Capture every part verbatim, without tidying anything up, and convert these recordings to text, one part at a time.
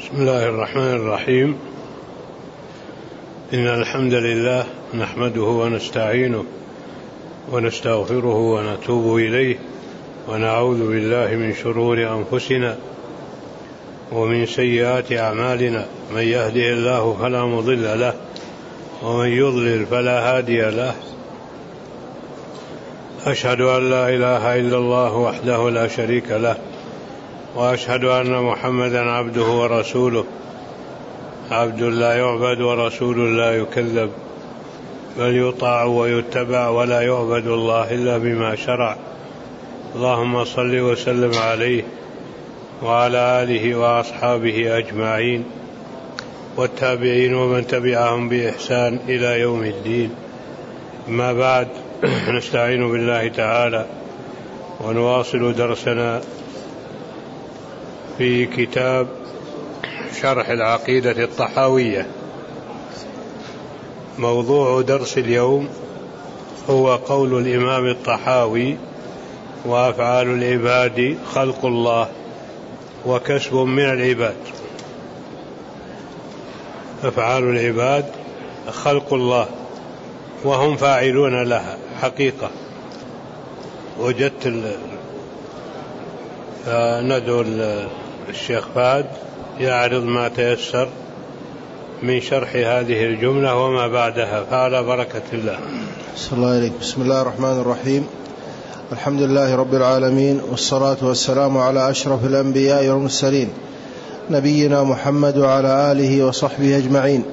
بسم الله الرحمن الرحيم. إن الحمد لله نحمده ونستعينه ونستغفره ونتوب إليه ونعوذ بالله من شرور أنفسنا ومن سيئات أعمالنا. من يهده الله فلا مضل له ومن يضلل فلا هادي له. أشهد أن لا إله إلا الله وحده لا شريك له وأشهد أن محمدا عبده ورسوله، عبد لا يعبد ورسول لا يكذب، بل يطاع ويتبع ولا يعبد الله إلا بما شرع. اللهم صل وسلم عليه وعلى آله وأصحابه أجمعين والتابعين ومن تبعهم بإحسان إلى يوم الدين. ما بعد، نستعين بالله تعالى ونواصل درسنا في كتاب شرح العقيدة الطحاوية. موضوع درس اليوم هو قول الإمام الطحاوي: وأفعال العباد خلق الله وكسب من العباد. أفعال العباد خلق الله وهم فاعلون لها حقيقة. وجدت ندعو الشيخ فهد يعرض ما تيسر من شرح هذه الجملة وما بعدها، فعلى بركة الله. بسم الله عليك. بسم الله الرحمن الرحيم. الحمد لله رب العالمين، والصلاة والسلام على أشرف الأنبياء والمرسلين، نبينا محمد وعلى آله وصحبه أجمعين.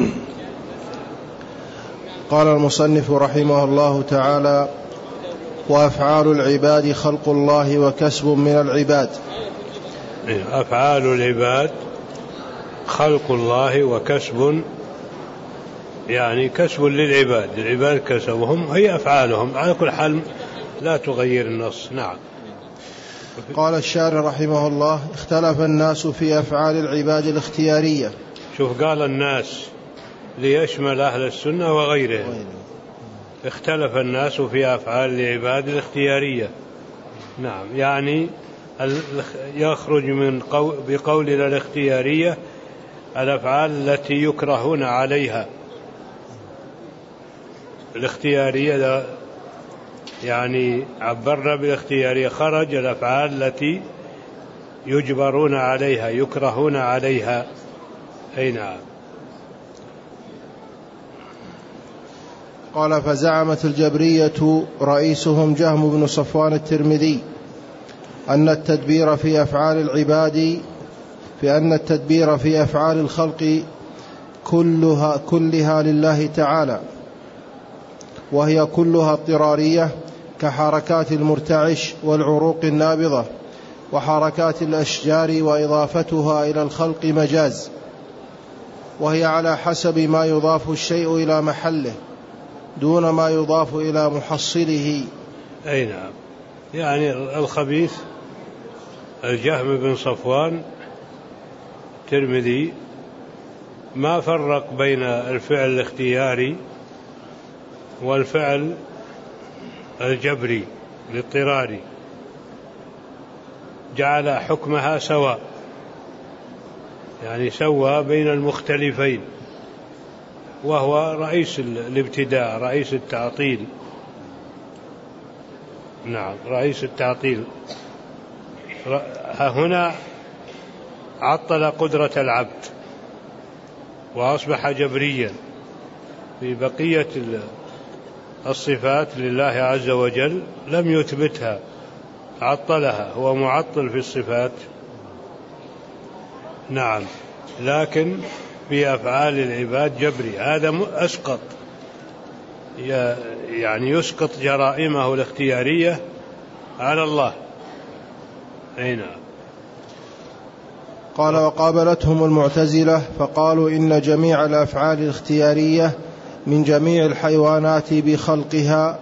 قال المصنف رحمه الله تعالى: وأفعال العباد خلق الله وكسب من العباد. أفعال العباد خلق الله وكسب، يعني كسب للعباد، العباد كسبهم هي أفعالهم، على كل حال لا تغير النص. نعم. قال الشارح رحمه الله: اختلف الناس في أفعال العباد الاختيارية. شوف، قال الناس ليشمل أهل السنة وغيرهم. اختلف الناس في أفعال العباد الاختيارية. نعم، يعني يخرج من قول بقولنا الاختيارية الأفعال التي يكرهون عليها. الاختيارية يعني عبرنا بالاختيارية، خرج الأفعال التي يجبرون عليها يكرهون عليها. أي نعم. قال: فزعمت الجبرية رئيسهم جهم بن صفوان الترمذي أن التدبير في أفعال العباد في أن التدبير في أفعال الخلق كلها كلها لله تعالى، وهي كلها اضطرارية كحركات المرتعش والعروق النابضة وحركات الأشجار، وإضافتها إلى الخلق مجاز، وهي على حسب ما يضاف الشيء إلى محله دون ما يضاف إلى محصله. أي نعم. يعني الخبيث الجهم بن صفوان الترمذي ما فرق بين الفعل الاختياري والفعل الجبري الاضطراري، جعل حكمها سواء، يعني سوى بين المختلفين، وهو رئيس الابتداع، رئيس التعطيل. نعم، رئيس التعطيل. هنا عطل قدرة العبد وأصبح جبريا. في بقية الصفات لله عز وجل لم يثبتها، عطلها، هو معطل في الصفات. نعم، لكن في أفعال العباد جبري. هذا أسقط، يعني يسقط جرائمه الاختيارية على الله. أي نعم. قال: وقابلتهم المعتزلة فقالوا إن جميع الأفعال الاختيارية من جميع الحيوانات بخلقها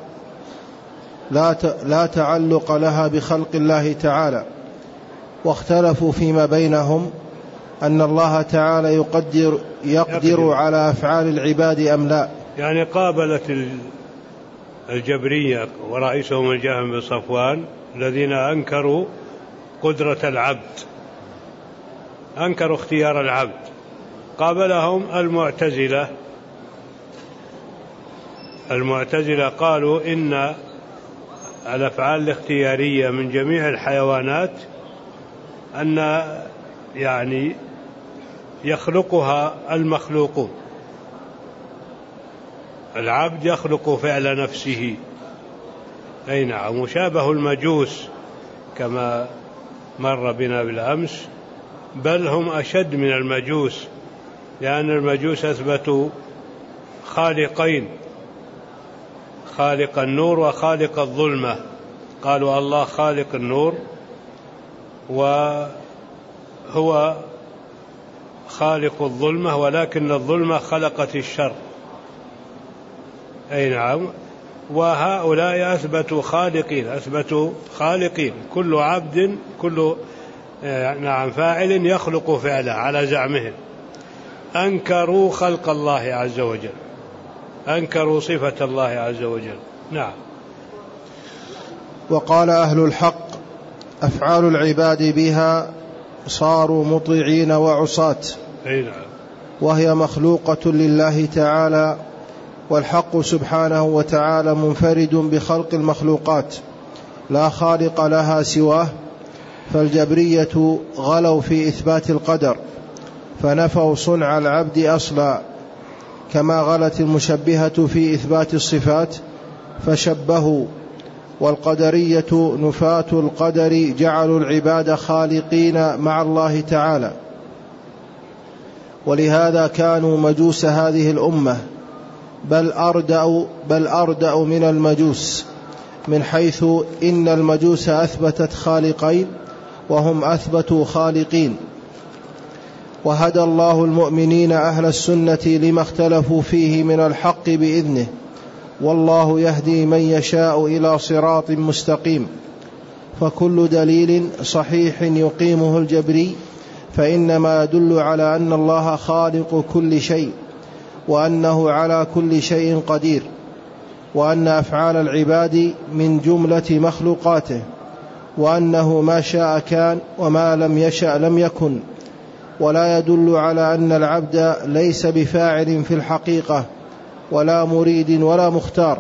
لا تعلق لها بخلق الله تعالى، واختلفوا فيما بينهم أن الله تعالى يقدر, يقدر على أفعال العباد أم لا. يعني قابلت الجبرية ورئيسهم الجهم بن صفوان الذين أنكروا قدرة العبد أنكروا اختيار العبد. قابلهم المعتزلة المعتزلة قالوا إن الأفعال الاختيارية من جميع الحيوانات أن يعني يخلقها المخلوقون، العبد يخلق فعل نفسه. أي نعم، مشابه المجوس كما مر بنا بالأمس، بل هم أشد من المجوس، لأن المجوس أثبتوا خالقين، خالق النور وخالق الظلمة. قالوا الله خالق النور وهو خالق الظلمة، ولكن الظلمة خلقت الشر. أي نعم. وهؤلاء أثبتوا خالقين، أثبتوا خالقين، كل عبد كل نعم فاعل يخلق فعله على زعمهم. أنكروا خلق الله عز وجل، أنكروا صفة الله عز وجل. نعم. وقال أهل الحق: أفعال العباد بها صاروا مطيعين وعصاة، وهي مخلوقة لله تعالى، والحق سبحانه وتعالى منفرد بخلق المخلوقات لا خالق لها سواه. فالجبرية غلوا في إثبات القدر فنفوا صنع العبد أصلا، كما غلت المشبهة في إثبات الصفات فشبهوا. والقدرية نفاة القدر جعلوا العباد خالقين مع الله تعالى، ولهذا كانوا مجوس هذه الأمة، بل أردأوا, بل أردأوا من المجوس، من حيث إن المجوس أثبتت خالقين وهم أثبتوا خالقين. وهدى الله المؤمنين أهل السنة لما اختلفوا فيه من الحق بإذنه، والله يهدي من يشاء إلى صراط مستقيم. فكل دليل صحيح يقيمه الجبري فإنما يدل على أن الله خالق كل شيء، وأنه على كل شيء قدير، وأن أفعال العباد من جملة مخلوقاته، وأنه ما شاء كان وما لم يشأ لم يكن. ولا يدل على أن العبد ليس بفاعل في الحقيقة ولا مريد ولا مختار،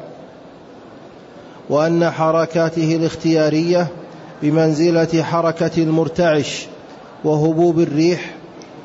وأن حركاته الاختيارية بمنزلة حركة المرتعش وهبوب الريح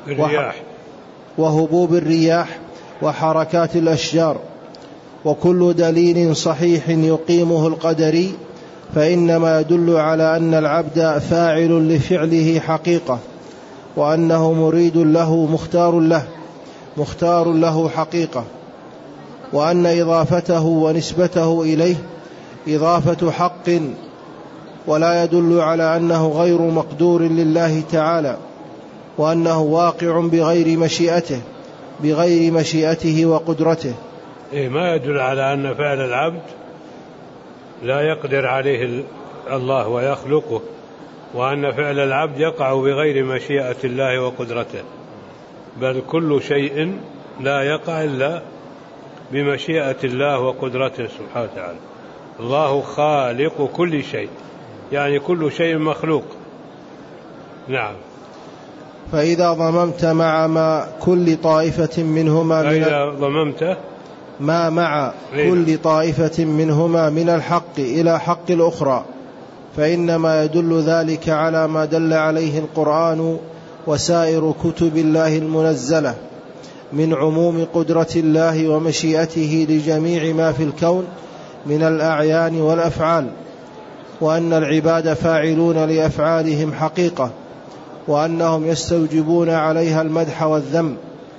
وهبوب الرياح وحركات الأشجار. وكل دليل صحيح يقيمه القدري فإنما يدل على أن العبد فاعل لفعله حقيقة، وأنه مريد له مختار له مختار له حقيقة، وأن إضافته ونسبته إليه إضافة حق، ولا يدل على أنه غير مقدور لله تعالى، وأنه واقع بغير مشيئته بغير مشيئته وقدرته. إيه، ما يدل على أن فعل العبد لا يقدر عليه الله ويخلقه، وأن فعل العبد يقع بغير مشيئة الله وقدرته، بل كل شيء لا يقع إلا بمشيئة الله وقدرته سبحانه وتعالى. الله خالق كل شيء، يعني كل شيء مخلوق. نعم. فإذا ضممت مع ما كل طائفة منهما من فإذا ضممت ما مع كل طائفة منهما من الحق إلى حق الأخرى، فإنما يدل ذلك على ما دل عليه القرآن وسائر كتب الله المنزلة من عموم قدرة الله ومشيئته لجميع ما في الكون من الأعيان والأفعال، وأن العباد فاعلون لأفعالهم حقيقة، وأنهم يستوجبون عليها المدح والذم.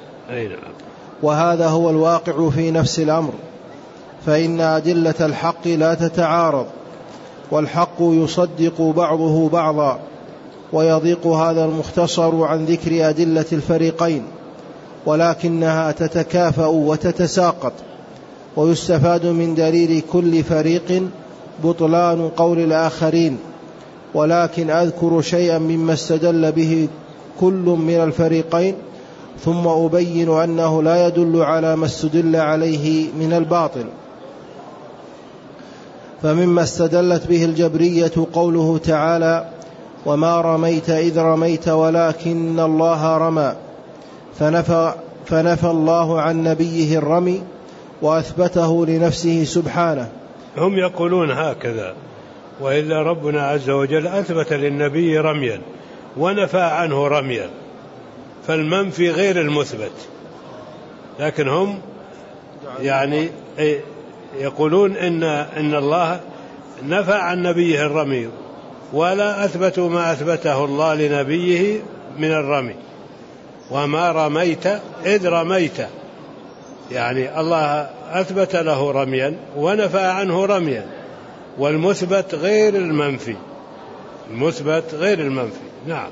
وهذا هو الواقع في نفس الأمر، فإن أدلة الحق لا تتعارض، والحق يصدق بعضه بعضا، ويضيق هذا المختصر عن ذكر أدلة الفريقين، ولكنها تتكافأ وتتساقط، ويستفاد من دليل كل فريق بطلان قول الآخرين. ولكن أذكر شيئا مما استدل به كل من الفريقين، ثم أبين أنه لا يدل على ما استدل عليه من الباطل. فمما استدلت به الجبرية قوله تعالى: وما رميت إذ رميت ولكن الله رمى، فنفى, فنفى الله عن نبيه الرمي وأثبته لنفسه سبحانه. هم يقولون هكذا، وإلا ربنا عز وجل أثبت للنبي رميا ونفى عنه رميا، فالمنفي غير المثبت. لكن هم يعني يقولون إن, إن الله نفى عن نبيه الرمي ولا أثبتوا ما أثبته الله لنبيه من الرمي. وما رميت إذ رميت، يعني الله أثبت له رميا ونفى عنه رميا، والمثبت غير المنفي، المثبت غير المنفي. نعم.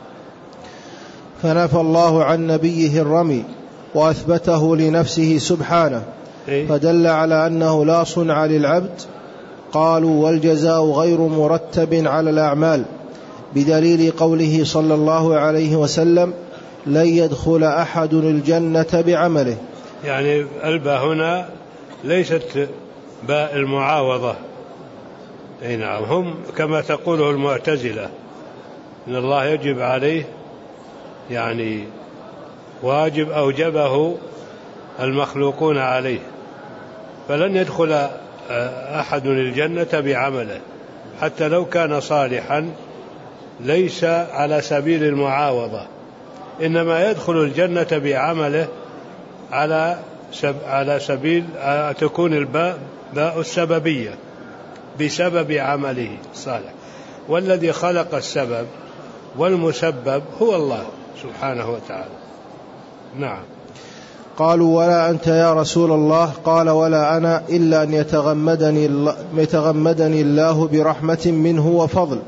فنفى الله عن نبيه الرمي وأثبته لنفسه سبحانه، فدل على أنه لا صنع للعبد. قالوا والجزاء غير مرتب على الأعمال، بدليل قوله صلى الله عليه وسلم لن يدخل أحد الجنة بعمله. يعني الباء هنا ليست باء المعاوضة. أي نعم، هم كما تقوله المعتزلة إن الله يجب عليه، يعني واجب أوجبه المخلوقون عليه، فلن يدخل أحد الجنة بعمله حتى لو كان صالحا، ليس على سبيل المعاوضة، إنما يدخل الجنة بعمله على سب على سبيل تكون الباء باء السببية بسبب عمله الصالح، والذي خلق السبب والمسبب هو الله سبحانه وتعالى. نعم. قالوا ولا أنت يا رسول الله؟ قال ولا أنا إلا أن يتغمدني, يتغمدني الله برحمة منه وفضل.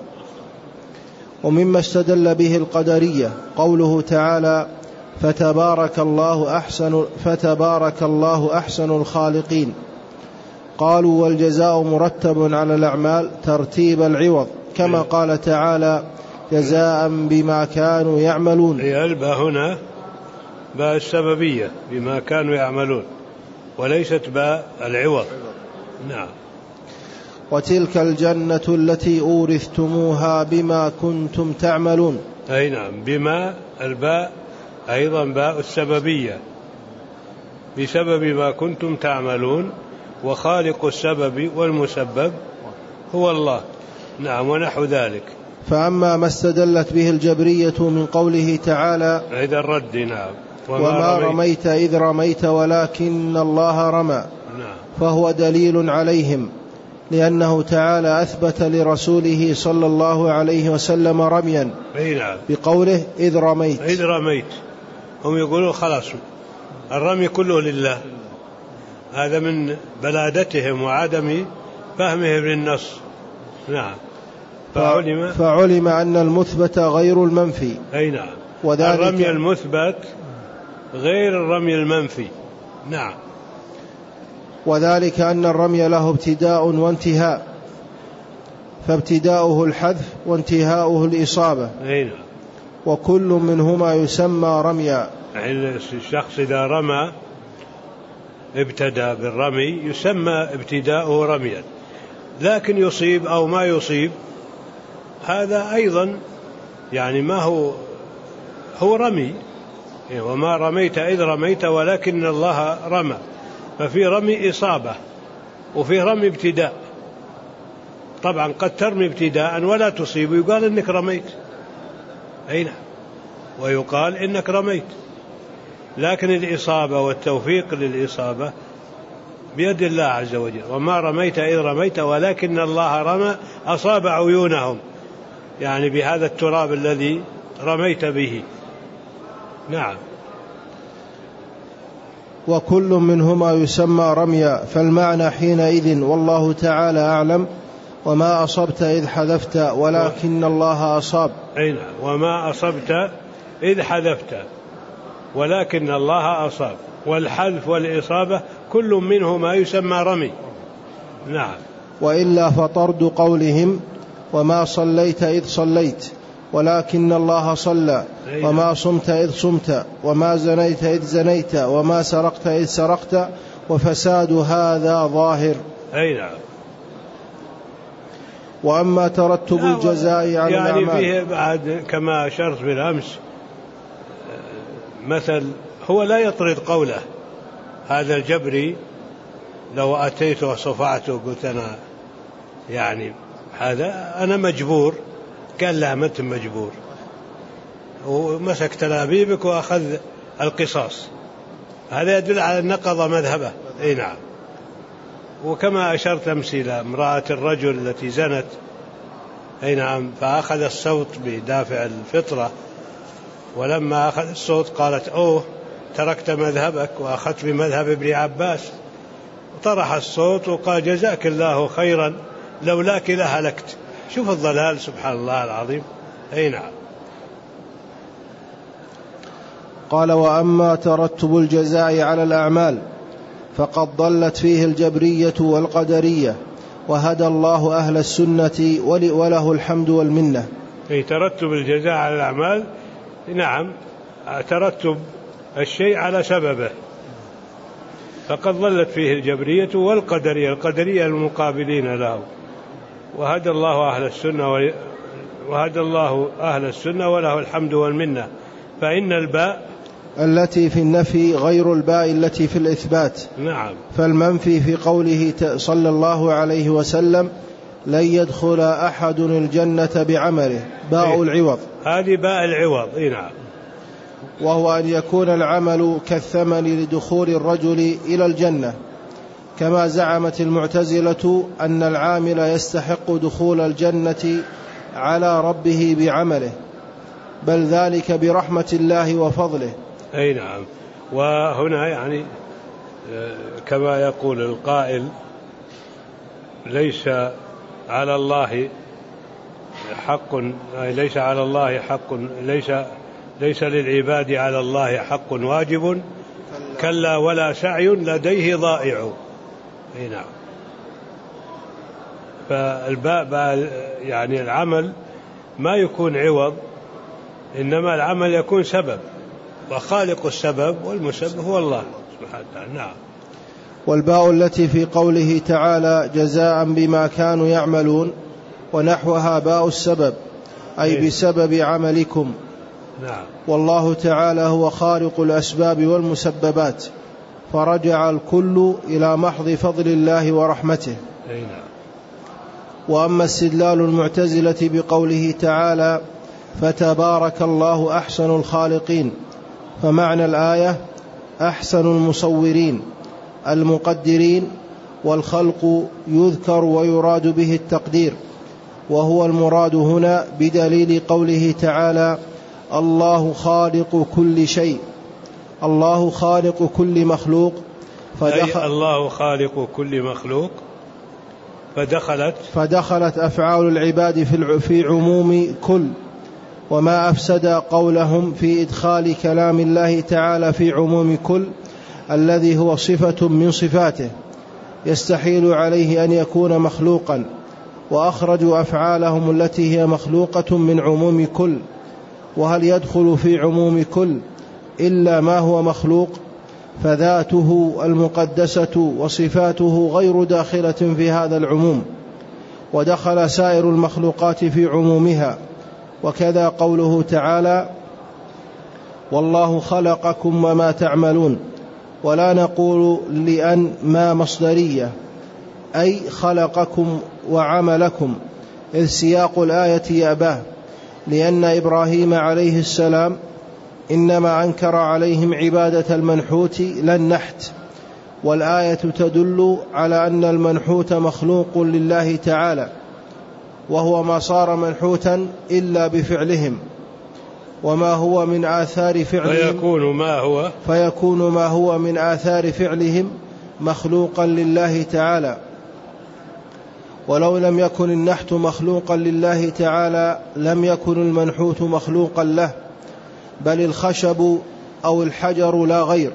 ومما استدل به القدرية قوله تعالى فتبارك الله أحسن, فتبارك الله أحسن الخالقين. قالوا والجزاء مرتب على الأعمال ترتيب العوض، كما قال تعالى جزاء بما كانوا يعملون. الباء هنا باء السببية بما كانوا يعملون، وليست باء العوض. نعم. وتلك الجنة التي أورثتموها بما كنتم تعملون. أي نعم، بما الباء أيضا باء السببية بسبب ما كنتم تعملون، وخالق السبب والمسبب هو الله. نعم. ونحو ذلك. فأما ما استدلت به الجبرية من قوله تعالى إذا الرد نعم وما, وما رميت إذ رميت ولكن الله رمى، نعم، فهو دليل عليهم، لأنه تعالى أثبت لرسوله صلى الله عليه وسلم رميا نعم بقوله إذ رميت. إذ رميت هم يقولون خلاص الرمي كله لله، هذا من بلادتهم وعدم فهمهم للنص. نعم. فعلم, فعلم أن المثبت غير المنفي. أي نعم. الرمي المثبت غير الرمي المنفي. نعم. وذلك أن الرمي له ابتداء وانتهاء، فابتداؤه الحذف وانتهاؤه الإصابة. أي نعم. وكل منهما يسمى رميا. يعني الشخص إذا رمى ابتدأ بالرمي يسمى ابتداؤه رميا، لكن يصيب أو ما يصيب هذا أيضا يعني ما هو هو رمي. وما رميت إذ رميت ولكن الله رمى، ففي رمي إصابة وفي رمي ابتداء. طبعا قد ترمي ابتداء ولا تصيب ويقال إنك رميت، أي نعم، ويقال إنك رميت، لكن الإصابة والتوفيق للإصابة بيد الله عز وجل. وما رميت إذ رميت ولكن الله رمى، أصاب عيونهم يعني بهذا التراب الذي رميت به. نعم. وكل منهما يسمى رميا، فالمعنى حينئذ والله تعالى أعلم وما أصبت إذ حذفت ولكن الله أصاب. أي نعم. وما أصبت إذ حذفت ولكن الله أصاب، والحذف والإصابة كل منهما يسمى رمي. نعم. وإلا فطرد قولهم وما صليت إذ صليت ولكن الله صلى، وما صمت إذ صمت، وما زنيت إذ زنيت، وما سرقت إذ سرقت، وفساد هذا ظاهر. أي نعم. وأما ترتب الجزاء على يعني الأعمال فيه بعد كما أشرت بالأمس مثل هو لا يطرد قوله هذا الجبري لو أتيته وصفعته وقلت أنا يعني هذا أنا مجبور، قال لا ما أنت مجبور، ومسك تلابيبك وأخذ القصاص، هذا يدل على النقض مذهبه. أي نعم. وكما أشرت أمس إلى امرأة الرجل التي زنت، أي نعم، فأخذ الصوت بدافع الفطرة، ولما أخذ الصوت قالت أوه تركت مذهبك وأخذت بمذهب ابن عباس، طرح الصوت وقال جزاك الله خيرا لولاك لهلكت. شوف الضلال سبحان الله العظيم. أي نعم. قال وأما ترتب الجزاء على الأعمال فقد ضلت فيه الجبرية والقدرية، وهدى الله أهل السنة وله الحمد والمنة. أي ترتب الجزاء على الأعمال، نعم، ترتب الشيء على سببه، فقد ضلت فيه الجبرية والقدرية، القدرية المقابلين له، وهدى الله أهل السنة وهدى الله أهل السنة وله الحمد والمنة. فإن الباء التي في النفي غير الباء التي في الإثبات. نعم. فالمنفي في قوله صلى الله عليه وسلم لن يدخل أحد الجنة بعمله باء إيه؟ العوض، هذه باء العوض. إيه نعم. وهو أن يكون العمل كالثمن لدخول الرجل إلى الجنة، كما زعمت المعتزلة أن العامل يستحق دخول الجنة على ربه بعمله، بل ذلك برحمة الله وفضله. أي نعم. وهنا يعني كما يقول القائل ليس على الله حق ليس على الله حق ليس ليس للعباد على الله حق واجب كلا ولا سعي لديه ضائع. أي نعم. فالباء يعني العمل ما يكون عوض، إنما العمل يكون سبب، وخالق السبب والمسبب هو الله سبحانه وتعالى. نعم. والباء التي في قوله تعالى جزاء بما كانوا يعملون ونحوها باء السبب، أي بسبب عملكم. نعم. والله تعالى هو خالق الأسباب والمسببات، فرجع الكل إلى محض فضل الله ورحمته. أي نعم. وأما استدلال المعتزلة بقوله تعالى فتبارك الله أحسن الخالقين، فمعنى الآية أحسن المصورين المقدرين، والخلق يذكر ويراد به التقدير، وهو المراد هنا بدليل قوله تعالى الله خالق كل شيء، الله خالق كل مخلوق، فدخل الله خالق كل مخلوق فدخلت فدخلت أفعال العباد في عموم كل، وما أفسد قولهم في إدخال كلام الله تعالى في عموم كل الذي هو صفة من صفاته يستحيل عليه أن يكون مخلوقا، وأخرجوا أفعالهم التي هي مخلوقة من عموم كل. وهل يدخل في عموم كل إلا ما هو مخلوق؟ فذاته المقدسة وصفاته غير داخلة في هذا العموم، ودخل سائر المخلوقات في عمومها. وكذا قوله تعالى والله خلقكم وما تعملون، ولا نقول لأن ما مصدرية، أي خلقكم وعملكم، إذ سياق الآية يأباه، لأن إبراهيم عليه السلام إنما أنكر عليهم عبادة المنحوت لا النحت، والآية تدل على أن المنحوت مخلوق لله تعالى، وهو ما صار منحوتا إلا بفعلهم، وما هو من آثار فعلهم فيكون ما هو فيكون ما هو من آثار فعلهم مخلوقا لله تعالى. ولو لم يكن النحت مخلوقا لله تعالى لم يكن المنحوت مخلوقا له، بل الخشب أو الحجر لا غير.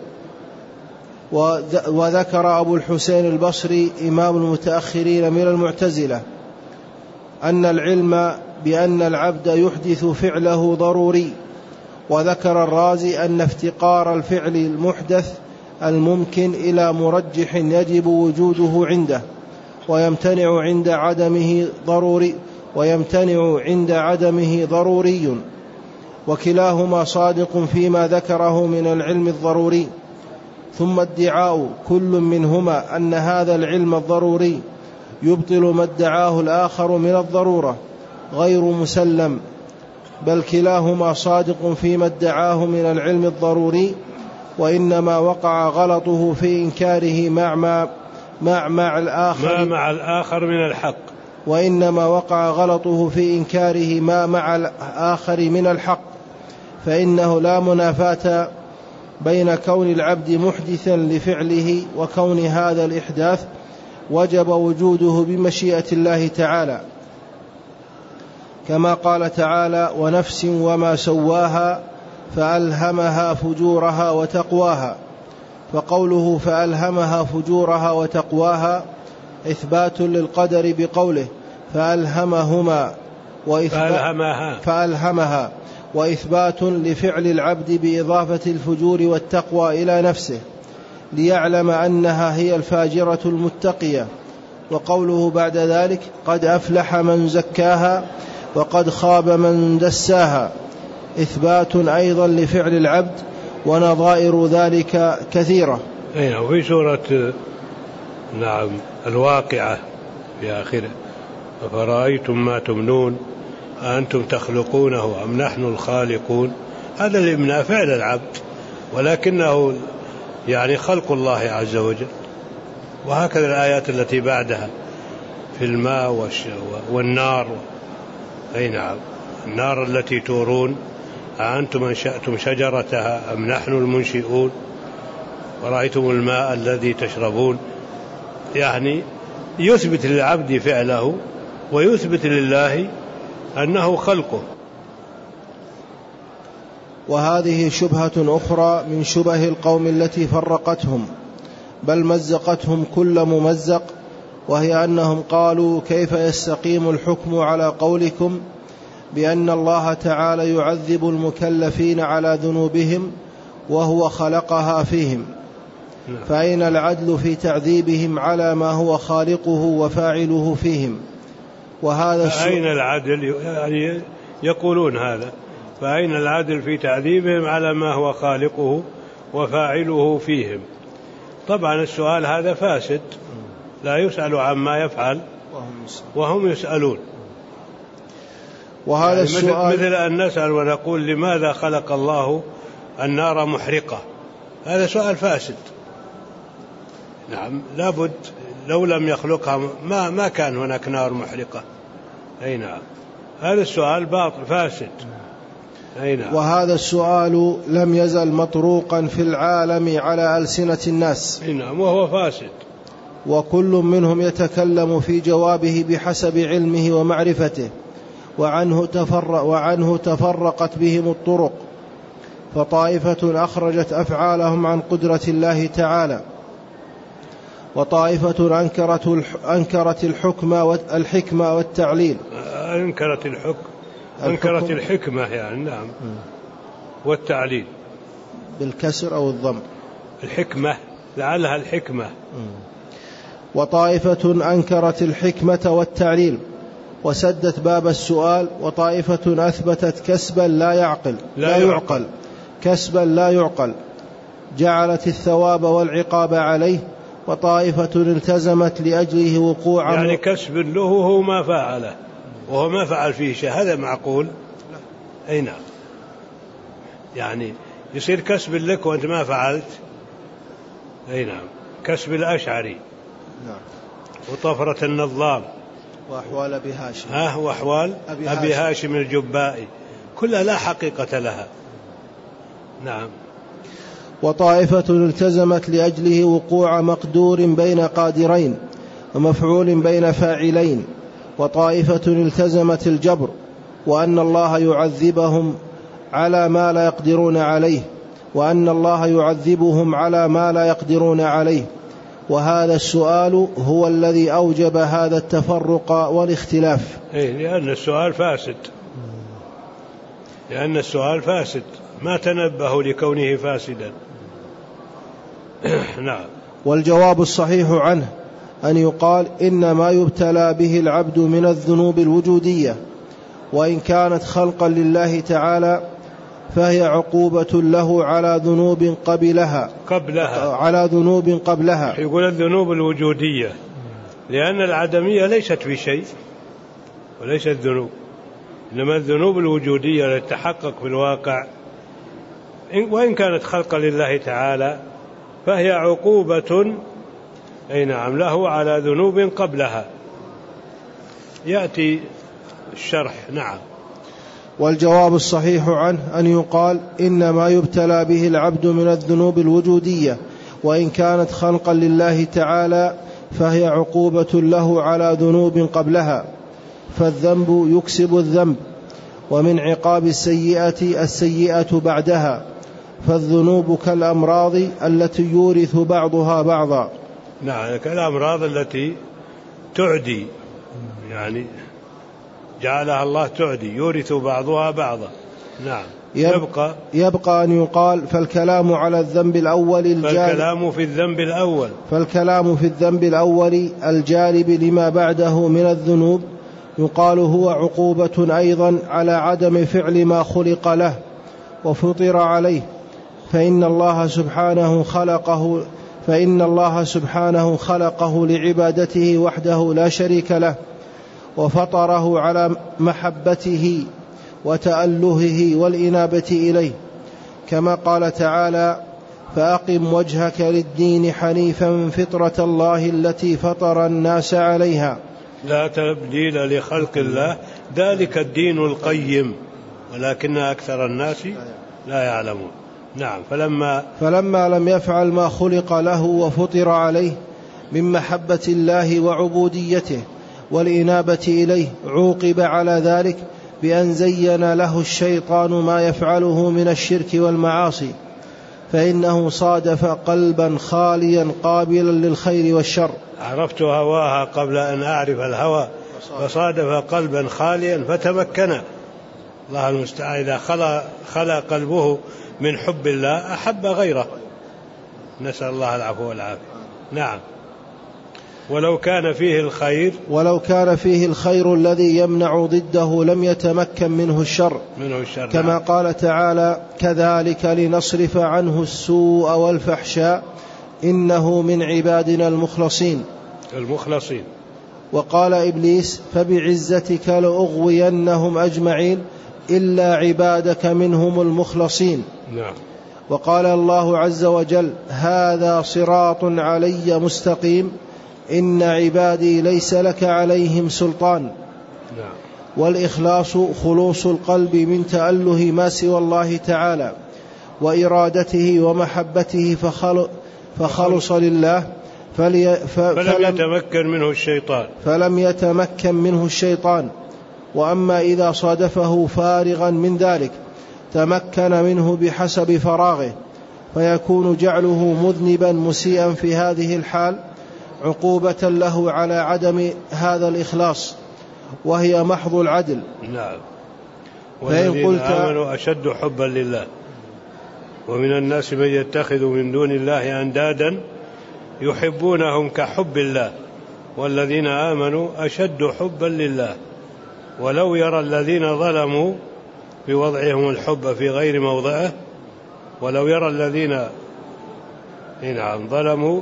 وذكر أبو الحسين البصري إمام المتأخرين من المعتزلة أن العلم بأن العبد يحدث فعله ضروري، وذكر الرازي أن افتقار الفعل المحدث الممكن إلى مرجح يجب وجوده عنده ويمتنع عند عدمه ضروري ويمتنع عند عدمه ضروري، وكلاهما صادق فيما ذكره من العلم الضروري. ثم ادعاء كل منهما أن هذا العلم الضروري يبطل ما ادعاه الآخر من الضرورة غير مسلم، بل كلاهما صادق فيما ادعاه من العلم الضروري، وإنما وقع غلطه في إنكاره مع مع مع, مع الآخر ما مع الآخر من الحق وإنما وقع غلطه في إنكاره ما مع الآخر من الحق، فإنه لا منافاة بين كون العبد محدثا لفعله وكون هذا الإحداث وجب وجوده بمشيئة الله تعالى، كما قال تعالى: ونفس وما سواها فألهمها فجورها وتقواها. فقوله فألهمها فجورها وتقواها إثبات للقدر بقوله فألهمهما فألهمها, فألهمها وإثبات لفعل العبد بإضافة الفجور والتقوى إلى نفسه ليعلم أنها هي الفاجرة المتقية. وقوله بعد ذلك قد أفلح من زكاها وقد خاب من دساها إثبات أيضا لفعل العبد، ونظائر ذلك كثيرة. في سورة نعم الواقعة في آخره: أفرأيتم ما تمنون أأنتم تخلقونه أم نحن الخالقون. هذا الإمناء فعل العبد، ولكنه يعني خلق الله عز وجل. وهكذا الآيات التي بعدها في الماء والنار. أي نعم، النار التي تورون أأنتم أنشأتم شجرتها أم نحن المنشئون، ورأيتم الماء الذي تشربون. يعني يثبت للعبد فعله ويثبت لله أنه خلقه. وهذه شبهة أخرى من شبه القوم التي فرقتهم بل مزقتهم كل ممزق، وهي أنهم قالوا: كيف يستقيم الحكم على قولكم بأن الله تعالى يعذب المكلفين على ذنوبهم وهو خلقها فيهم؟ فأين العدل في تعذيبهم على ما هو خالقه وفاعله فيهم؟ وهذا فأين العدل؟ يعني يقولون هذا، فأين العدل في تعذيبهم على ما هو خالقه وفاعله فيهم؟ طبعا السؤال هذا فاسد، لا يسأل عما يفعل وهم يسألون. وهذا يعني السؤال مثل أن نسأل ونقول لماذا خلق الله النار محرقة؟ هذا سؤال فاسد. نعم، لابد لو لم يخلقها ما ما كان هناك نار محرقة. أي نعم، هذا السؤال باطل فاسد. أي نعم. وهذا السؤال لم يزل مطروقا في العالم على ألسنة الناس. أي نعم، وهو فاسد، وكل منهم يتكلم في جوابه بحسب علمه ومعرفته، وعنه تفرق وعنه تفرقت بهم الطرق. فطائفة أخرجت أفعالهم عن قدرة الله تعالى، وطائفة أنكرت أنكرت الحكم والحكمة والتعليل. أنكرت الحكم أنكرت الحكمة يعني نعم، والتعليل بالكسر أو الضم. الحكمة لعلها الحكمة. وطائفة أنكرت الحكمة والتعليل وسدت باب السؤال، وطائفة أثبتت كسبا لا يعقل لا, لا يعقل كسبا لا يعقل جعلت الثواب والعقاب عليه، وطائفة التزمت لأجله وقوعا. يعني كسب له هو ما فعله وهو ما فعل فيه شيء، هذا معقول؟ أي نعم، يعني يصير كسب لك وأنت ما فعلت. أي نعم، كسب الأشعري نعم، وطفرة النظام، وأحوال أبي هاشم ها وأحوال أبي, أبي هاشم. هاشم الجبائي، كلها لا حقيقة لها. نعم. وطائفة التزمت لأجله وقوع مقدور بين قادرين ومفعول بين فاعلين، وطائفة التزمت الجبر وأن الله يعذبهم على ما لا يقدرون عليه وأن الله يعذبهم على ما لا يقدرون عليه. وهذا السؤال هو الذي أوجب هذا التفرق والاختلاف. إيه، لأن السؤال فاسد، لأن السؤال فاسد، ما تنبهوا لكونه فاسدا. نعم. والجواب الصحيح عنه أن يقال إن ما يبتلى به العبد من الذنوب الوجودية وإن كانت خلقا لله تعالى فهي عقوبة له على ذنوب قبلها قبلها على ذنوب قبلها. يقول الذنوب الوجودية لأن العدمية ليست في شيء وليست ذنوب، إنما الذنوب الوجودية التي تتحقق في الواقع وإن كانت خلقا لله تعالى فهي عقوبة أي نعم له على ذنوب قبلها. يأتي الشرح. نعم. والجواب الصحيح عنه أن يقال إن ما يبتلى به العبد من الذنوب الوجودية وإن كانت خلقا لله تعالى فهي عقوبة له على ذنوب قبلها، فالذنب يكسب الذنب، ومن عقاب السيئة السيئة بعدها، فالذنوب كالأمراض التي يورث بعضها بعضا. نعم، كالأمراض التي تعدي، يعني جعلها الله تعدي، يورث بعضها بعضا. نعم. يبقى يبقى أن يقال فالكلام على الذنب الأول الجالب فالكلام في الذنب الأول فالكلام في الذنب الأول الجالب لما بعده من الذنوب يقال هو عقوبة أيضا على عدم فعل ما خلق له وفطر عليه، فإن الله سبحانه خلقه فإن الله سبحانه خلقه لعبادته وحده لا شريك له، وفطره على محبته وتألهه والإنابة إليه، كما قال تعالى: فأقم وجهك للدين حنيفا فطرة الله التي فطر الناس عليها لا تبديل لخلق الله ذلك الدين القيم ولكن أكثر الناس لا يعلمون. نعم. فلما فلما لم يفعل ما خلق له وفطر عليه من محبة الله وعبوديته والإنابة إليه عوقب على ذلك بأن زين له الشيطان ما يفعله من الشرك والمعاصي، فإنه صادف قلبا خاليا قابلا للخير والشر. عرفت هواها قبل أن أعرف الهوى، فصادف قلبا خاليا فتمكن. الله المستعان. إذا خلى, خلى قلبه من حب الله أحب غيره، نسأل الله العفو والعافية. نعم. ولو كان فيه الخير ولو كان فيه الخير الذي يمنع ضده لم يتمكن منه الشر, منه الشر كما نعم. قال تعالى: كذلك لنصرف عنه السوء والفحشاء إنه من عبادنا المخلصين المخلصين. وقال إبليس: فبعزتك لأغوينهم أجمعين إلا عبادك منهم المخلصين. نعم. وقال الله عز وجل: هذا صراط علي مستقيم إن عبادي ليس لك عليهم سلطان. نعم. والإخلاص خلوص القلب من تأله ما سوى الله تعالى وإرادته ومحبته فخل فخلص لله فلي ف فلم يتمكن منه الشيطان فلم يتمكن منه الشيطان. وأما إذا صادفه فارغا من ذلك تمكن منه بحسب فراغه، فيكون جعله مذنبا مسيئا في هذه الحال عقوبة له على عدم هذا الإخلاص، وهي محض العدل. نعم. والذين قلت آمنوا أشد حبا لله ومن الناس من يتخذ من دون الله أندادا يحبونهم كحب الله والذين آمنوا أشد حبا لله ولو يرى الذين ظلموا بوضعهم الحب في غير موضعه ولو يرى الذين نعم ظلموا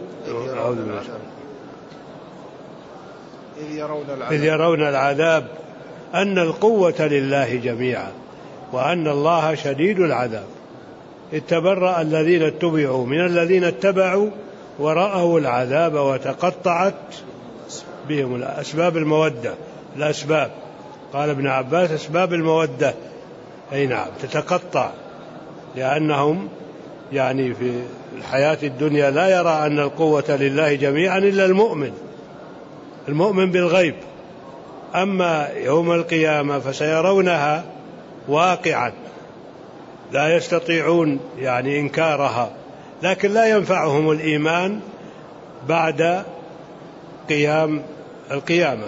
إذ يرون العذاب أن القوة لله جميعا وأن الله شديد العذاب إذ تبرأ الذين اتبعوا من الذين اتبعوا ورأوا العذاب وتقطعت بهم أسباب المودة. الأسباب قال ابن عباس أسباب المودة أي نعم تتقطع، لأنهم يعني في الحياة الدنيا لا يرى أن القوة لله جميعا إلا المؤمن المؤمن بالغيب. أما يوم القيامة فسيرونها واقعا لا يستطيعون يعني إنكارها، لكن لا ينفعهم الإيمان بعد قيام القيامة.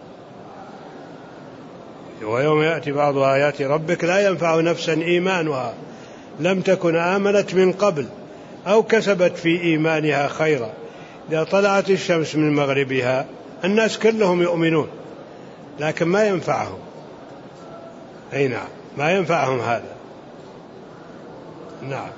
ويوم يأتي بعض آيات ربك لا ينفع نفسا إيمانها لم تكن آمنت من قبل أو كسبت في إيمانها خيرا إذا طلعت الشمس من مغربها الناس كلهم يؤمنون، لكن ما ينفعهم. أي نعم، ما ينفعهم هذا. نعم.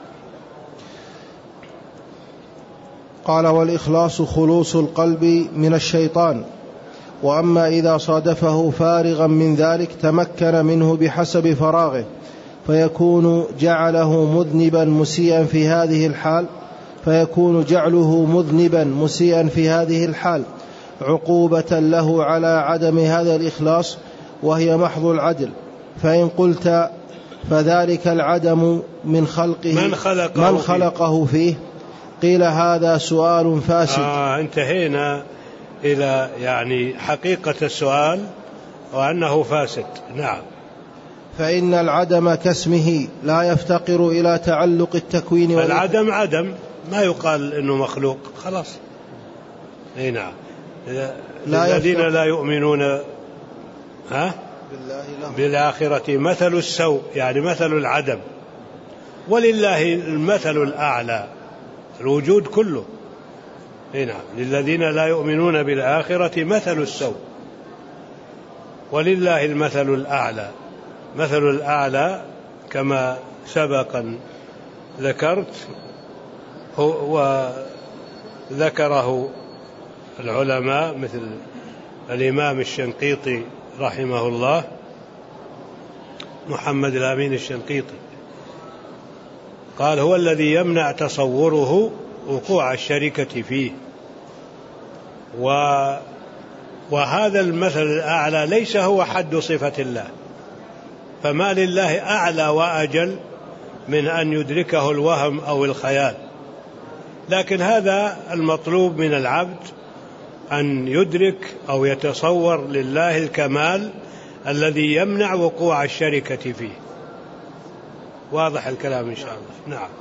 قال: والإخلاص خلوص القلب من الشيطان، وأما إذا صادفه فارغا من ذلك تمكن منه بحسب فراغه، فيكون جعله مذنبا مسيئا في هذه الحال فيكون جعله مذنبا مسيئا في هذه الحال عقوبة له على عدم هذا الإخلاص، وهي محض العدل. فإن قلت فذلك العدم من خلقه من خلقه, من خلقه فيه، قيل هذا سؤال فاسد. آه انتهينا إلى يعني حقيقة السؤال وأنه فاسد. نعم. فإن العدم كاسمه لا يفتقر إلى تعلق التكوين. العدم عدم، ما يقال إنه مخلوق، خلاص. أي نعم. الذين لا يؤمنون ها بالآخرة مثل السوء، يعني مثل العدم، ولله المثل الأعلى، الوجود كله. أي نعم. للذين لا يؤمنون بالآخرة مثل السوء، ولله المثل الأعلى. مثل الأعلى كما سبقا ذكرت وذكره العلماء مثل الإمام الشنقيطي رحمه الله، محمد الأمين الشنقيطي، قال: هو الذي يمنع تصوره وقوع الشركة فيه. وهذا المثل الأعلى ليس هو حد صفة الله، فما لله أعلى وأجل من أن يدركه الوهم أو الخيال، لكن هذا المطلوب من العبد، أن يدرك أو يتصور لله الكمال الذي يمنع وقوع الشركة فيه. واضح الكلام إن شاء الله. نعم.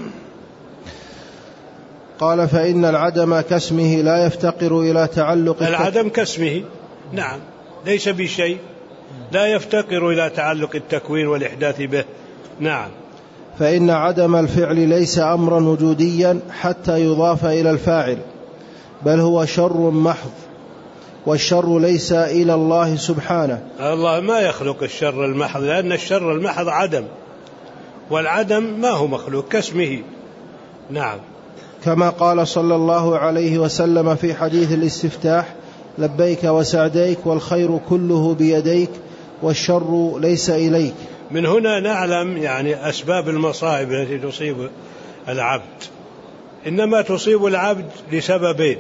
قال: فإن العدم كاسمه لا يفتقر إلى تعلق العدم كاسمه، نعم، ليس بشيء، لا يفتقر إلى تعلق التكوين والإحداث به. نعم. فإن عدم الفعل ليس أمرا وجوديا حتى يضاف إلى الفاعل، بل هو شر محض، والشر ليس إلى الله سبحانه. الله ما يخلق الشر المحض، لأن الشر المحض عدم، والعدم ما هو مخلوق كاسمه. نعم. كما قال صلى الله عليه وسلم في حديث الاستفتاح: لبيك وسعديك والخير كله بيديك والشر ليس إليك. من هنا نعلم يعني أسباب المصائب التي تصيب العبد، إنما تصيب العبد لسببين: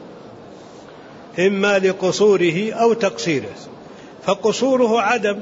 إما لقصوره أو تقصيره. فقصوره عدم،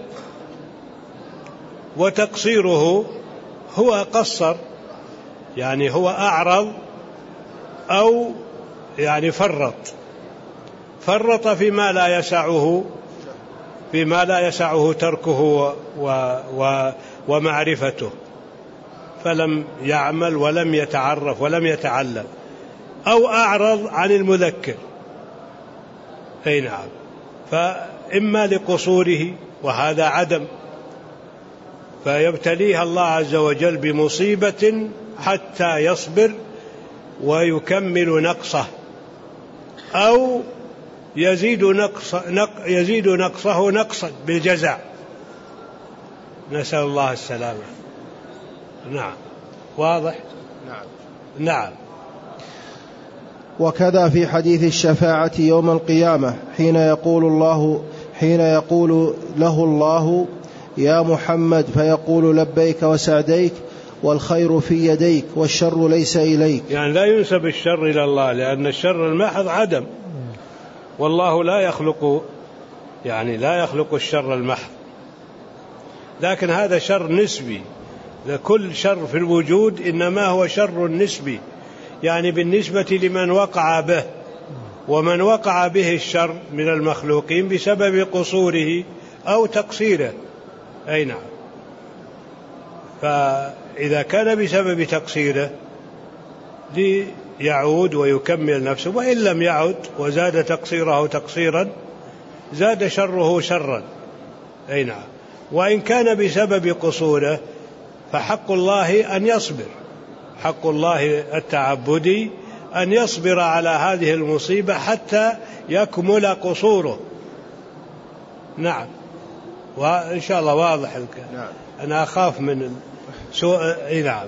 وتقصيره هو قصر، يعني هو أعرض أو يعني فرط فرط فيما لا يسعه فيما لا يسعه تركه و و ومعرفته، فلم يعمل ولم يتعرف ولم يتعلم، أو أعرض عن المذكر. أي نعم. فإما لقصوره، وهذا عدم، فيبتليها الله عز وجل بمصيبة حتى يصبر ويكمل نقصه، أو يزيد, نقص نق يزيد نقصه نقصا بالجزع، نسأل الله السلامة. نعم. واضح. نعم. نعم. وكذا في حديث الشفاعة يوم القيامة، حين يقول الله حين يقول له الله: يا محمد، فيقول: لبيك وسعديك والخير في يديك والشر ليس إليك. يعني لا ينسب الشر إلى الله، لأن الشر المحض عدم، والله لا يخلق يعني لا يخلق الشر المحض، لكن هذا شر نسبي. لكل شر في الوجود إنما هو شر نسبي، يعني بالنسبة لمن وقع به، ومن وقع به الشر من المخلوقين بسبب قصوره أو تقصيره. أي نعم. فإذا كان بسبب تقصيره ليعود ويكمل نفسه، وإن لم يعد وزاد تقصيره تقصيرا زاد شره شرا. أي نعم. وإن كان بسبب قصوره فحق الله أن يصبر، حق الله التعبدي أن يصبر على هذه المصيبة حتى يكمل قصوره. نعم، وإن شاء الله واضح. نعم. أنا أخاف من سوء. نعم.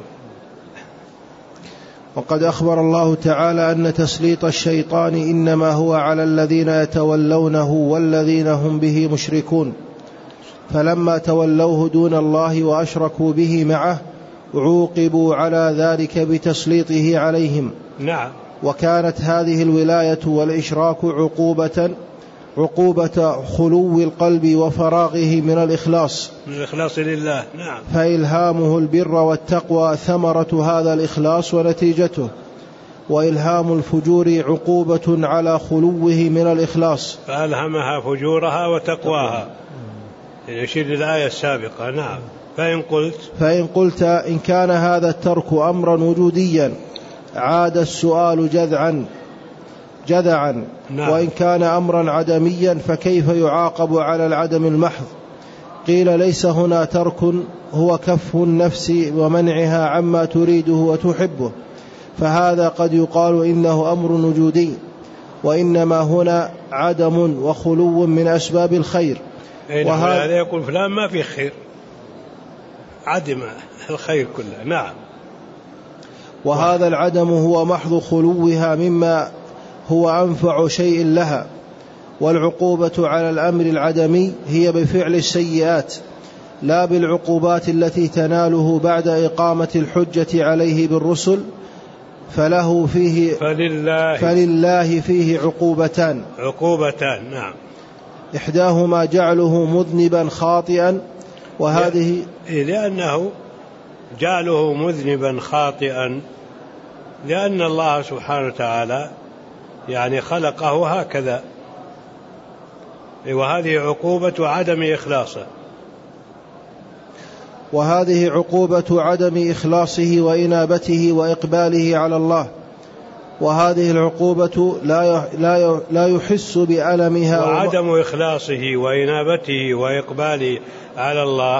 وقد أخبر الله تعالى أن تسليط الشيطان إنما هو على الذين يتولونه والذين هم به مشركون، فلما تولوه دون الله وأشركوا به معه عوقبوا على ذلك بتسليطه عليهم. نعم. وكانت هذه الولاية والإشراك عقوبة عقوبة خلو القلب وفراغه من الإخلاص من الإخلاص لله. نعم. فإلهامه البر والتقوى ثمرة هذا الإخلاص ونتيجته، وإلهام الفجور عقوبة على خلوه من الإخلاص فألهمها فجورها وتقواها، يشير للآية السابقة. نعم. فإن قلت فإن قلت إن كان هذا الترك أمرا وجوديا عاد السؤال جذعا جذعا نعم. وإن كان أمرا عدميا فكيف يعاقب على العدم المحض؟ قيل ليس هنا ترك، هو كف النفس ومنعها عما تريده وتحبه، فهذا قد يقال إنه أمر وجودي، وإنما هنا عدم وخلو من أسباب الخير. وهذا يقول فلان ما في خير، عدم الخير كله. نعم. وهذا العدم هو محض خلوها مما هو أنفع شيء لها، والعقوبة على الأمر العدمي هي بفعل السيئات لا بالعقوبات التي تناله بعد إقامة الحجة عليه بالرسل، فله فيه فلله, فلله فيه عقوبتان عقوبتان نعم. إحداهما جعله مذنبا خاطئا، وهذه لأنه جعله مذنبا خاطئا لأن الله سبحانه وتعالى يعني خلقه هكذا، وهذه عقوبة عدم إخلاصه وهذه عقوبة عدم إخلاصه وإنابته وإقباله على الله، وهذه العقوبة لا لا لا يحس بألمها. وعدم إخلاصه وإنابته وإقباله على الله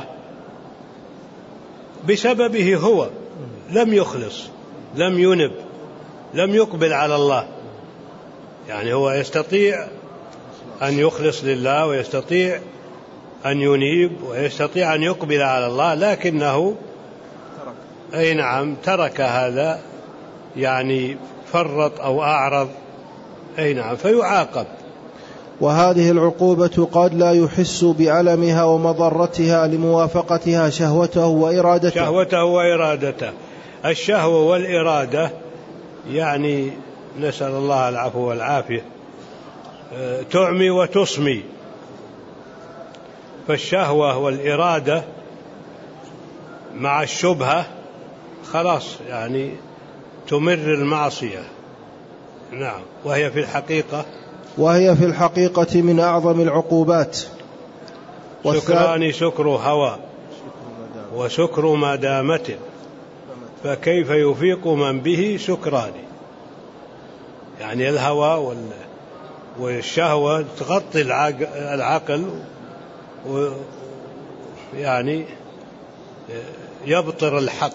بسببه هو لم يخلص، لم ينب، لم يقبل على الله. يعني هو يستطيع أن يخلص لله ويستطيع أن ينيب ويستطيع أن يقبل على الله، لكنه أي نعم ترك هذا، يعني فرط أو أعرض، أي نعم فيعاقب. وهذه العقوبة قد لا يحس بألمها ومضرتها لموافقتها شهوته وإرادته شهوته وإرادته الشهوة والإرادة يعني نسأل الله العفو والعافية تعمي وتصمي، فالشهوة والإرادة مع الشبهة خلاص يعني تمر المعصية. نعم. وهي في الحقيقة وهي في الحقيقة من أعظم العقوبات. سكران سكر هوى وسكر مدامة، فكيف يفيق من به سكران؟ يعني الهوى والشهوة تغطي العقل، ويعني يبطر الحق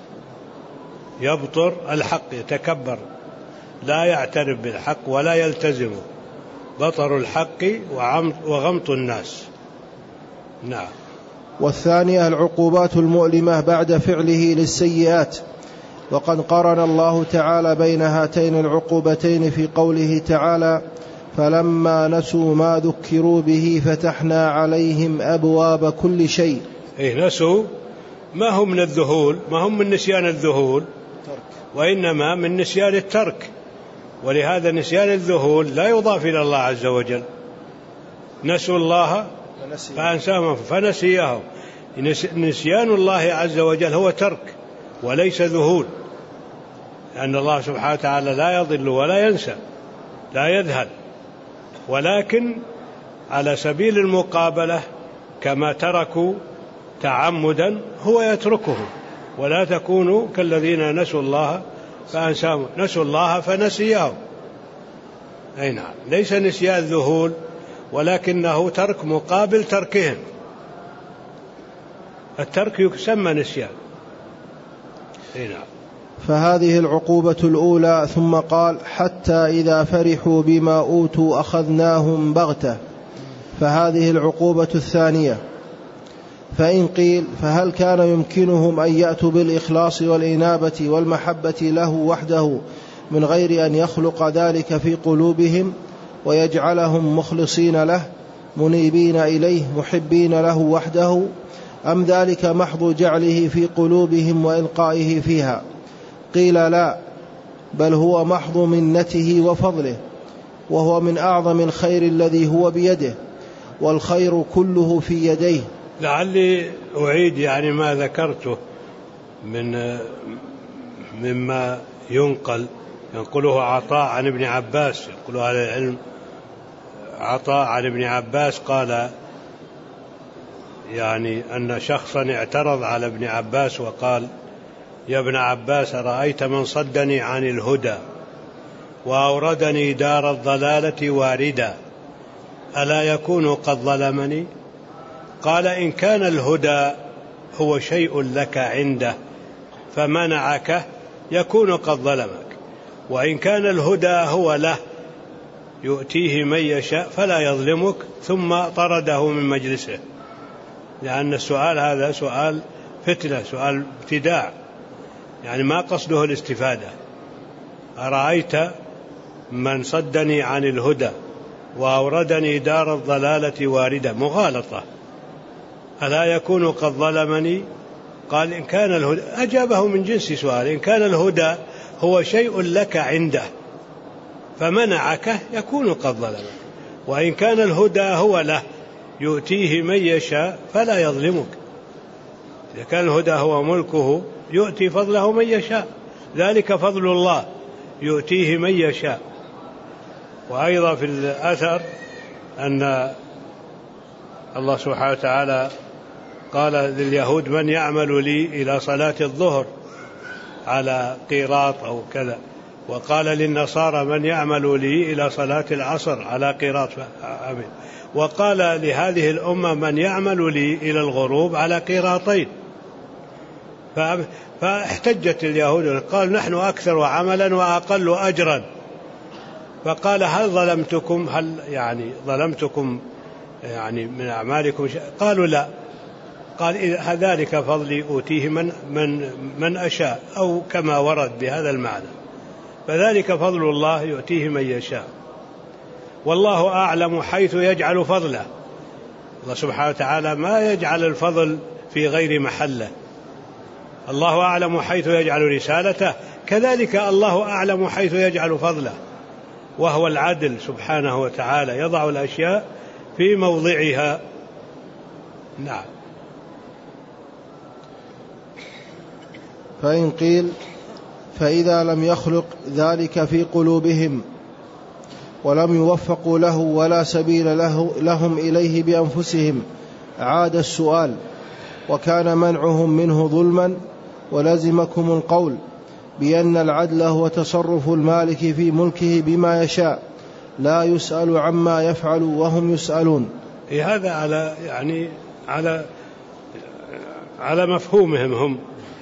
يبطر الحق يتكبر، لا يعترف بالحق ولا يلتزمه، بطر الحق وغمط الناس. نعم. والثانية العقوبات المؤلمة بعد فعله للسيئات، وقد قرن الله تعالى بين هاتين العقوبتين في قوله تعالى فلما نسوا ما ذكروا به فتحنا عليهم أبواب كل شيء. إيه نسوا ما هم من الذهول، ما هم من نسيان الذهول، وإنما من نسيان الترك، ولهذا نسيان الذهول لا يضاف إلى الله عز وجل. نسوا الله فأنساهم فنسيهم. نسيان الله عز وجل هو ترك وليس ذهول، لأن الله سبحانه وتعالى لا يضل ولا ينسى، لا يذهل، ولكن على سبيل المقابلة كما تركوا تعمدا هو يتركه، ولا تكونوا كالذين نسوا الله فأنساهم، نسوا الله فنسيهم. أي نعم. ليس نسيان ذهول، ولكنه ترك مقابل تركهم. الترك يسمى نسيان. أي نعم. فهذه العقوبة الأولى. ثم قال: حتى إذا فرحوا بما أوتوا أخذناهم بغتة، فهذه العقوبة الثانية. فإن قيل: فهل كان يمكنهم أن يأتوا بالإخلاص والإنابة والمحبة له وحده من غير أن يخلق ذلك في قلوبهم ويجعلهم مخلصين له منيبين إليه محبين له وحده، أم ذلك محض جعله في قلوبهم وإلقائه فيها؟ قيل: لا، بل هو محض منته وفضله، وهو من أعظم الخير الذي هو بيده، والخير كله في يديه. لعلي أعيد يعني ما ذكرته من مما ينقل ينقله عطاء عن ابن عباس. يقول أهل العلم عطاء عن ابن عباس قال يعني أن شخصا اعترض على ابن عباس وقال: يا ابن عباس، أرأيت من صدني عن الهدى وأوردني دار الضلالة واردا، ألا يكون قد ظلمني؟ قال: إن كان الهدى هو شيء لك عنده فمنعك يكون قد ظلمك، وإن كان الهدى هو له يؤتيه من يشاء فلا يظلمك، ثم طرده من مجلسه، لأن السؤال هذا سؤال فتنة، سؤال ابتداع، يعني ما قصده الاستفادة. أرأيت من صدني عن الهدى وأوردني دار الضلالة واردة، مغالطة، ألا يكون قد ظلمني؟ قال: إن كان الهدى، أجابه من جنس سؤال، إن كان الهدى هو شيء لك عنده فمنعك يكون قد ظلمك، وإن كان الهدى هو له يؤتيه من يشاء فلا يظلمك. إذا كان الهدى هو ملكه يؤتي فضله من يشاء، ذلك فضل الله يؤتيه من يشاء. وأيضا في الأثر أن الله سبحانه وتعالى قال لليهود: من يعمل لي إلى صلاة الظهر على قيراط أو كذا، وقال للنصارى: من يعمل لي إلى صلاة العصر على قيراط، وقال لهذه الأمة: من يعمل لي إلى الغروب على قيراطين. فاحتجت اليهود قال: نحن أكثر عملا وأقل أجرا. فقال: هل ظلمتكم هل يعني ظلمتكم يعني من أعمالكم؟ قالوا: لا. قال: ذلك فضلي أوتيه من, من, من أشاء، أو كما ورد بهذا المعنى، فذلك فضل الله يؤتيه من يشاء، والله أعلم حيث يجعل فضله. الله سبحانه وتعالى ما يجعل الفضل في غير محله. الله أعلم حيث يجعل رسالته، كذلك الله أعلم حيث يجعل فضله، وهو العدل سبحانه وتعالى، يضع الأشياء في موضعها. نعم. فإن قيل: فإذا لم يخلق ذلك في قلوبهم ولم يوفقوا له ولا سبيل له لهم إليه بأنفسهم، عاد السؤال: وكان منعهم منه ظلما، ولزمكم القول بأن العدل هو تصرف المالك في ملكه بما يشاء، لا يسأل عما يفعل وهم يسألون. هذا على يعني على على مفهومهم هم.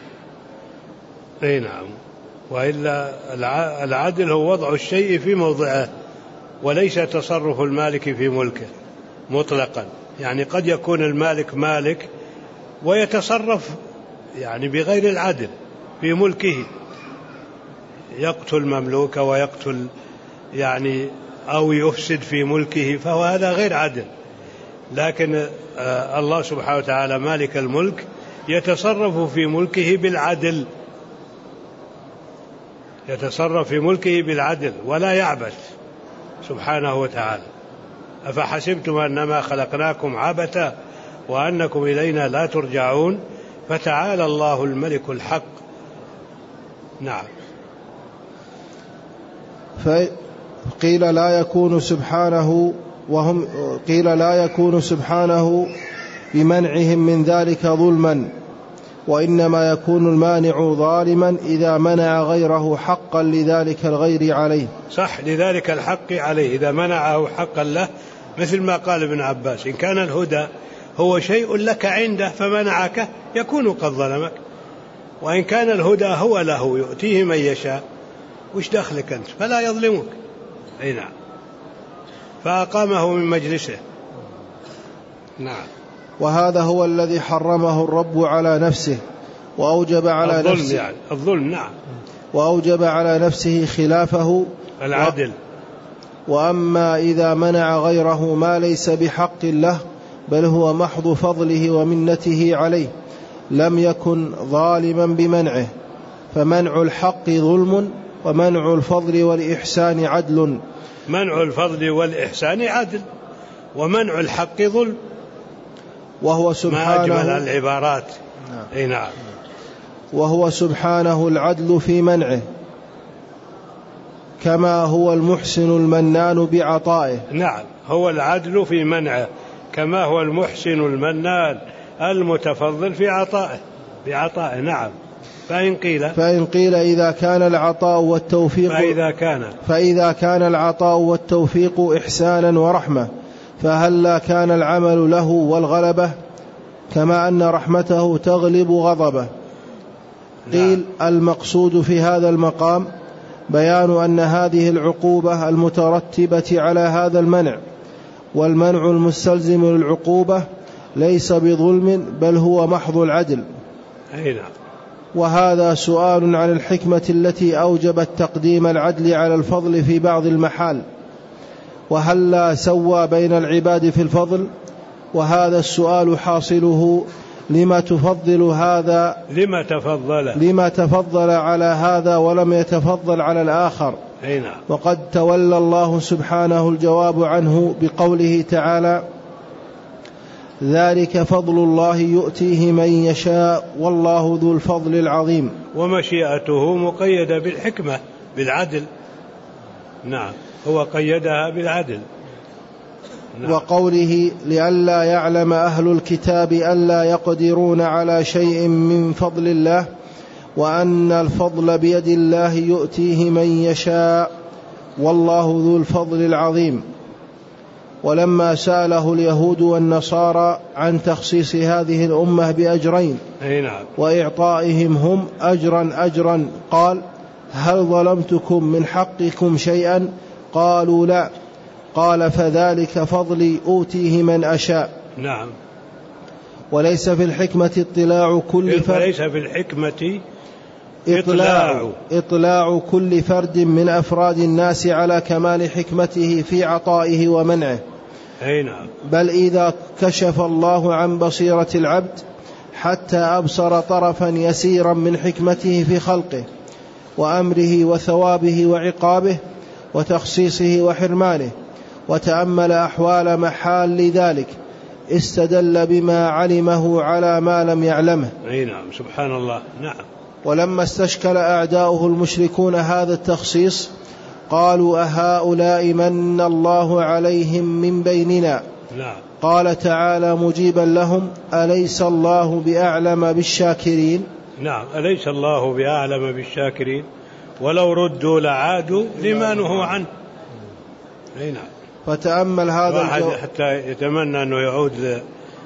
اي نعم. وإلا العدل هو وضع الشيء في موضعه، وليس تصرف المالك في ملكه مطلقا. يعني قد يكون المالك مالك ويتصرف يعني بغير العدل في ملكه، يقتل مملوكه ويقتل يعني أو يفسد في ملكه، فهو هذا غير عدل. لكن الله سبحانه وتعالى مالك الملك يتصرف في ملكه بالعدل، يتصرف في ملكه بالعدل ولا يعبث سبحانه وتعالى. أفحسبتم أنما خلقناكم عبثا وأنكم إلينا لا ترجعون، فتعالى الله الملك الحق. نعم. فقيل لا يكون سبحانه وهم قيل لا يكون سبحانه بمنعهم من ذلك ظلما، وإنما يكون المانع ظالما إذا منع غيره حقا لذلك الغير عليه. صح، لذلك الحق عليه إذا منعه حقا له، مثل ما قال ابن عباس: إن كان الهدى هو شيء لك عنده فمنعك يكون قد ظلمك. وإن كان الهدى هو له يؤتيه من يشاء، وش دخلك أنت؟ فلا يظلمك. أي نعم. فأقامه من مجلسه. نعم. وهذا هو الذي حرمه الرب على نفسه وأوجب على الظلم نفسه يعني الظلم. نعم. وأوجب على نفسه خلافه العدل. وأما إذا منع غيره ما ليس بحق له بل هو محض فضله ومنته عليه لم يكن ظالما بمنعه، فمنع الحق ظلم ومنع الفضل والإحسان عدل. منع الفضل والإحسان عدل، ومنع الحق ظلم. وهو سبحانه ما أجمل العبارات. نعم. أي نعم. وهو سبحانه العدل في منعه، كما هو المحسن المنان بعطائه. نعم، هو العدل في منعه كما هو المحسن المنان المتفضل في عطائه بعطائه. نعم. فإن قيل فإن قيل إذا كان العطاء والتوفيق فإذا كان فإذا كان العطاء والتوفيق إحسانا ورحمة فهل لا كان العمل له والغلبة، كما أن رحمته تغلب غضبه؟ قيل المقصود في هذا المقام بيان أن هذه العقوبة المترتبة على هذا المنع والمنع المستلزم للعقوبة ليس بظلم بل هو محض العدل. أي نعم. وهذا سؤال عن الحكمة التي أوجبت تقديم العدل على الفضل في بعض المحال، وهل لا سوى بين العباد في الفضل؟ وهذا السؤال حاصله لما تفضل هذا لما تفضل لما تفضل على هذا ولم يتفضل على الآخر. أي نعم. وقد تولى الله سبحانه الجواب عنه بقوله تعالى: ذلك فضل الله يؤتيه من يشاء والله ذو الفضل العظيم. ومشيئته مقيدة بالحكمة بالعدل. نعم، هو قيدها بالعدل. نعم. وقوله: لئلا يعلم أهل الكتاب ألا يقدرون على شيء من فضل الله وأن الفضل بيد الله يؤتيه من يشاء والله ذو الفضل العظيم. ولما سأله اليهود والنصارى عن تخصيص هذه الأمة بأجرين وإعطائهم هم أجرا أجرا قال: هل ظلمتكم من حقكم شيئا؟ قالوا لا. قال: فذلك فضلي أوتيه من أشاء. نعم. وليس في الحكمة اطلاع كل فرد وليس في الحكمة إطلاع, إطلاع كل فرد من أفراد الناس على كمال حكمته في عطائه ومنعه. أي نعم. بل إذا كشف الله عن بصيرة العبد حتى أبصر طرفا يسيرا من حكمته في خلقه وأمره وثوابه وعقابه وتخصيصه وحرمانه وتأمل أحوال محال ذلك استدل بما علمه على ما لم يعلمه. أي نعم. سبحان الله. نعم. ولما استشكل أعداؤه المشركون هذا التخصيص قالوا: أهؤلاء من الله عليهم من بيننا؟ نعم. قال تعالى مجيبا لهم: أليس الله بأعلم بالشاكرين؟ نعم، أليس الله بأعلم بالشاكرين ولو ردوا لعادوا لما نهوا عنه. أي نعم. فتأمل هذا الجو... حتى يتمنى أنه يعود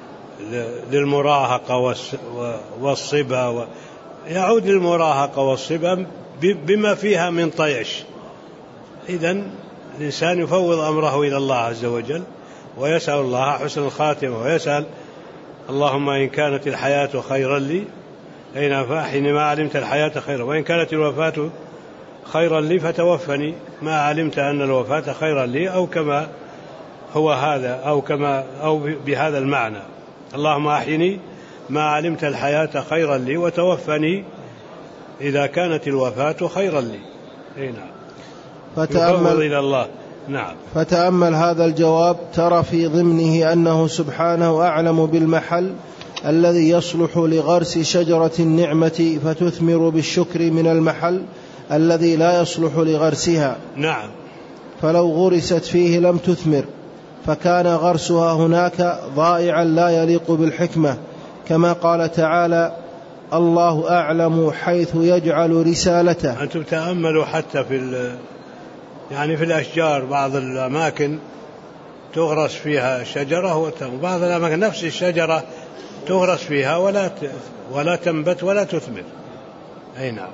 للمراهقة والصبا و... يعود للمراهقة والصبا بما فيها من طيش. إذن الإنسان يفوض أمره إلى الله عز وجل ويسأل الله حسن الخاتمة ويسأل: اللهم إن كانت الحياة خيرا لي أين فأحيني ما علمت الحياة خيرا، وإن كانت الوفاة خيرا لي فتوفني ما علمت أن الوفاة خيرا لي، أو كما هو هذا أو كما أو بهذا المعنى: اللهم أحيني ما علمت الحياة خيرا لي وتوفني إذا كانت الوفاة خيرا لي. أي نعم. فتأمل إلى الله. نعم. فتأمل هذا الجواب ترى في ضمنه أنه سبحانه أعلم بالمحل الذي يصلح لغرس شجرة النعمة فتثمر بالشكر من المحل الذي لا يصلح لغرسها. نعم. فلو غرست فيه لم تثمر فكان غرسها هناك ضائعا لا يليق بالحكمة، كما قال تعالى: الله أعلم حيث يجعل رسالته. أنتم تأملوا حتى في يعني في الأشجار بعض الأماكن تغرس فيها شجرة وبعض الأماكن نفس الشجرة تغرس فيها ولا ولا تنبت ولا تثمر. أي نعم.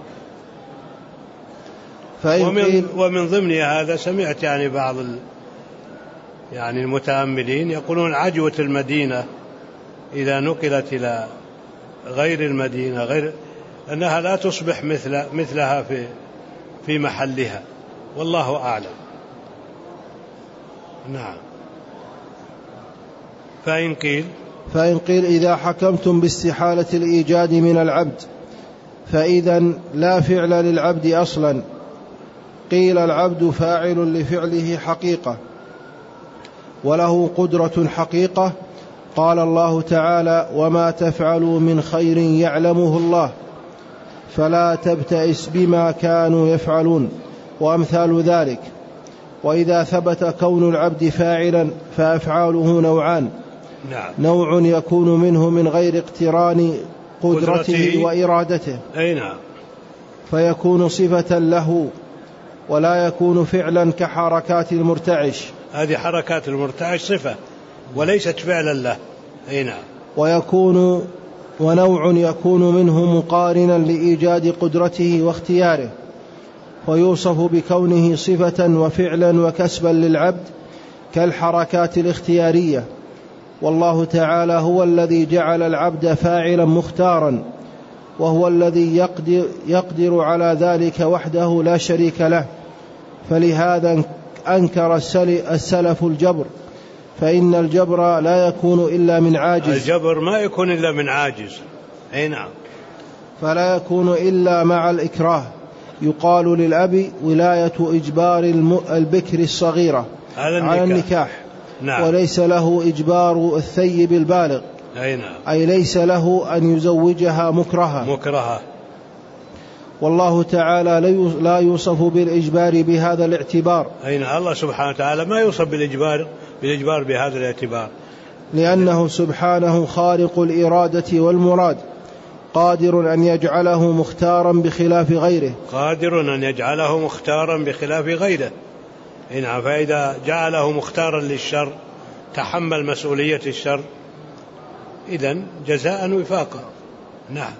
ومن, ومن ضمن هذا سمعت يعني بعض ال يعني المتأملين يقولون عجوة المدينة إذا نقلت إلى غير المدينة غير أنها لا تصبح مثل مثلها في في محلها، والله أعلم. نعم. فإن قيل فإن قيل إذا حكمتم باستحالة الإيجاد من العبد فإذا لا فعل للعبد أصلا، قيل العبد فاعل لفعله حقيقة وله قدرة حقيقة. قال الله تعالى: وما تفعلوا من خير يعلمه الله فلا تبتئس بما كانوا يفعلون، وأمثال ذلك. وإذا ثبت كون العبد فاعلا فأفعاله نوعان: نعم. نوع يكون منه من غير اقتران قدرته, قدرته وإرادته، أي نعم، فيكون صفة له ولا يكون فعلا كحركات المرتعش. هذه حركات المرتعش صفة وليست فعلا له. أي نعم. ويكون ونوع يكون منه مقارنا لإيجاد قدرته واختياره، ويوصف بكونه صفة وفعلا وكسبا للعبد كالحركات الاختيارية. والله تعالى هو الذي جعل العبد فاعلا مختارا، وهو الذي يقدر, يقدر على ذلك وحده لا شريك له. فلهذا أنكر السلف الجبر، فإن الجبر لا يكون إلا من عاجز. الجبر ما يكون إلا من عاجز. أي نعم. فلا يكون إلا مع الإكراه. يقال للأب ولاية إجبار البكر الصغيرة على النكاح. نعم. وليس له إجبار الثيب البالغ. أي نعم. أي ليس له أن يزوجها مكرها مكرها. والله تعالى لا يوصف بالإجبار بهذا الاعتبار. أي نعم. الله سبحانه وتعالى ما يوصف بالإجبار بالإجبار بهذا الاعتبار، لأنه سبحانه خالق الإرادة والمراد، قادر أن يجعله مختارا بخلاف غيره. قادر أن يجعله مختارا بخلاف غيره. نعم. فإذا جعله مختارا للشر تحمل مسؤولية الشر، إذن جزاء وفاقا. نعم.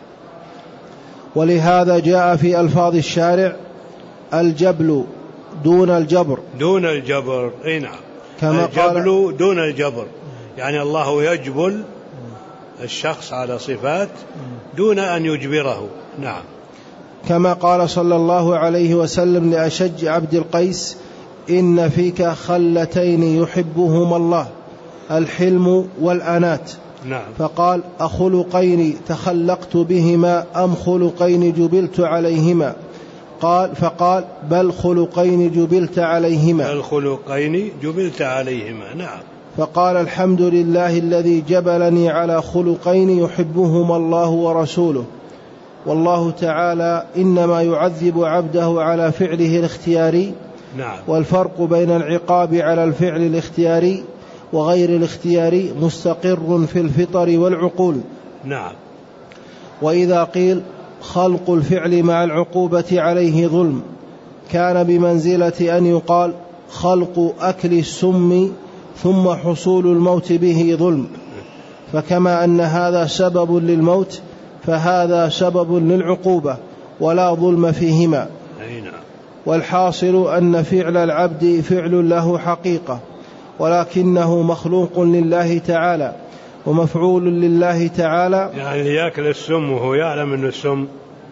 ولهذا جاء في ألفاظ الشارع الجبل دون الجبر. دون الجبر. أي نعم. كما الجبل دون الجبر، يعني الله يجبل الشخص على صفات دون أن يجبره. نعم. كما قال صلى الله عليه وسلم لأشج عبد القيس: إن فيك خلتين يحبهما الله، الحلم والأنات. نعم. فقال: أخلقين تخلقت بهما أم خلقين جبلت عليهما؟ قال فقال: بل خلقين جبلت عليهما. بل خلقين جبلت عليهما. نعم. فقال: الحمد لله الذي جبلني على خلقين يحبهما الله ورسوله. والله تعالى إنما يعذب عبده على فعله الاختياري. نعم. والفرق بين العقاب على الفعل الاختياري وغير الاختياري مستقر في الفطر والعقول. نعم. وإذا قيل خلق الفعل مع العقوبة عليه ظلم، كان بمنزلة أن يقال خلق أكل السم ثم حصول الموت به ظلم. فكما أن هذا سبب للموت فهذا سبب للعقوبة، ولا ظلم فيهما. والحاصل أن فعل العبد فعل له حقيقة، ولكنه مخلوق لله تعالى ومفعول لله تعالى. يعني يأكل السم وهو يعلم أن السم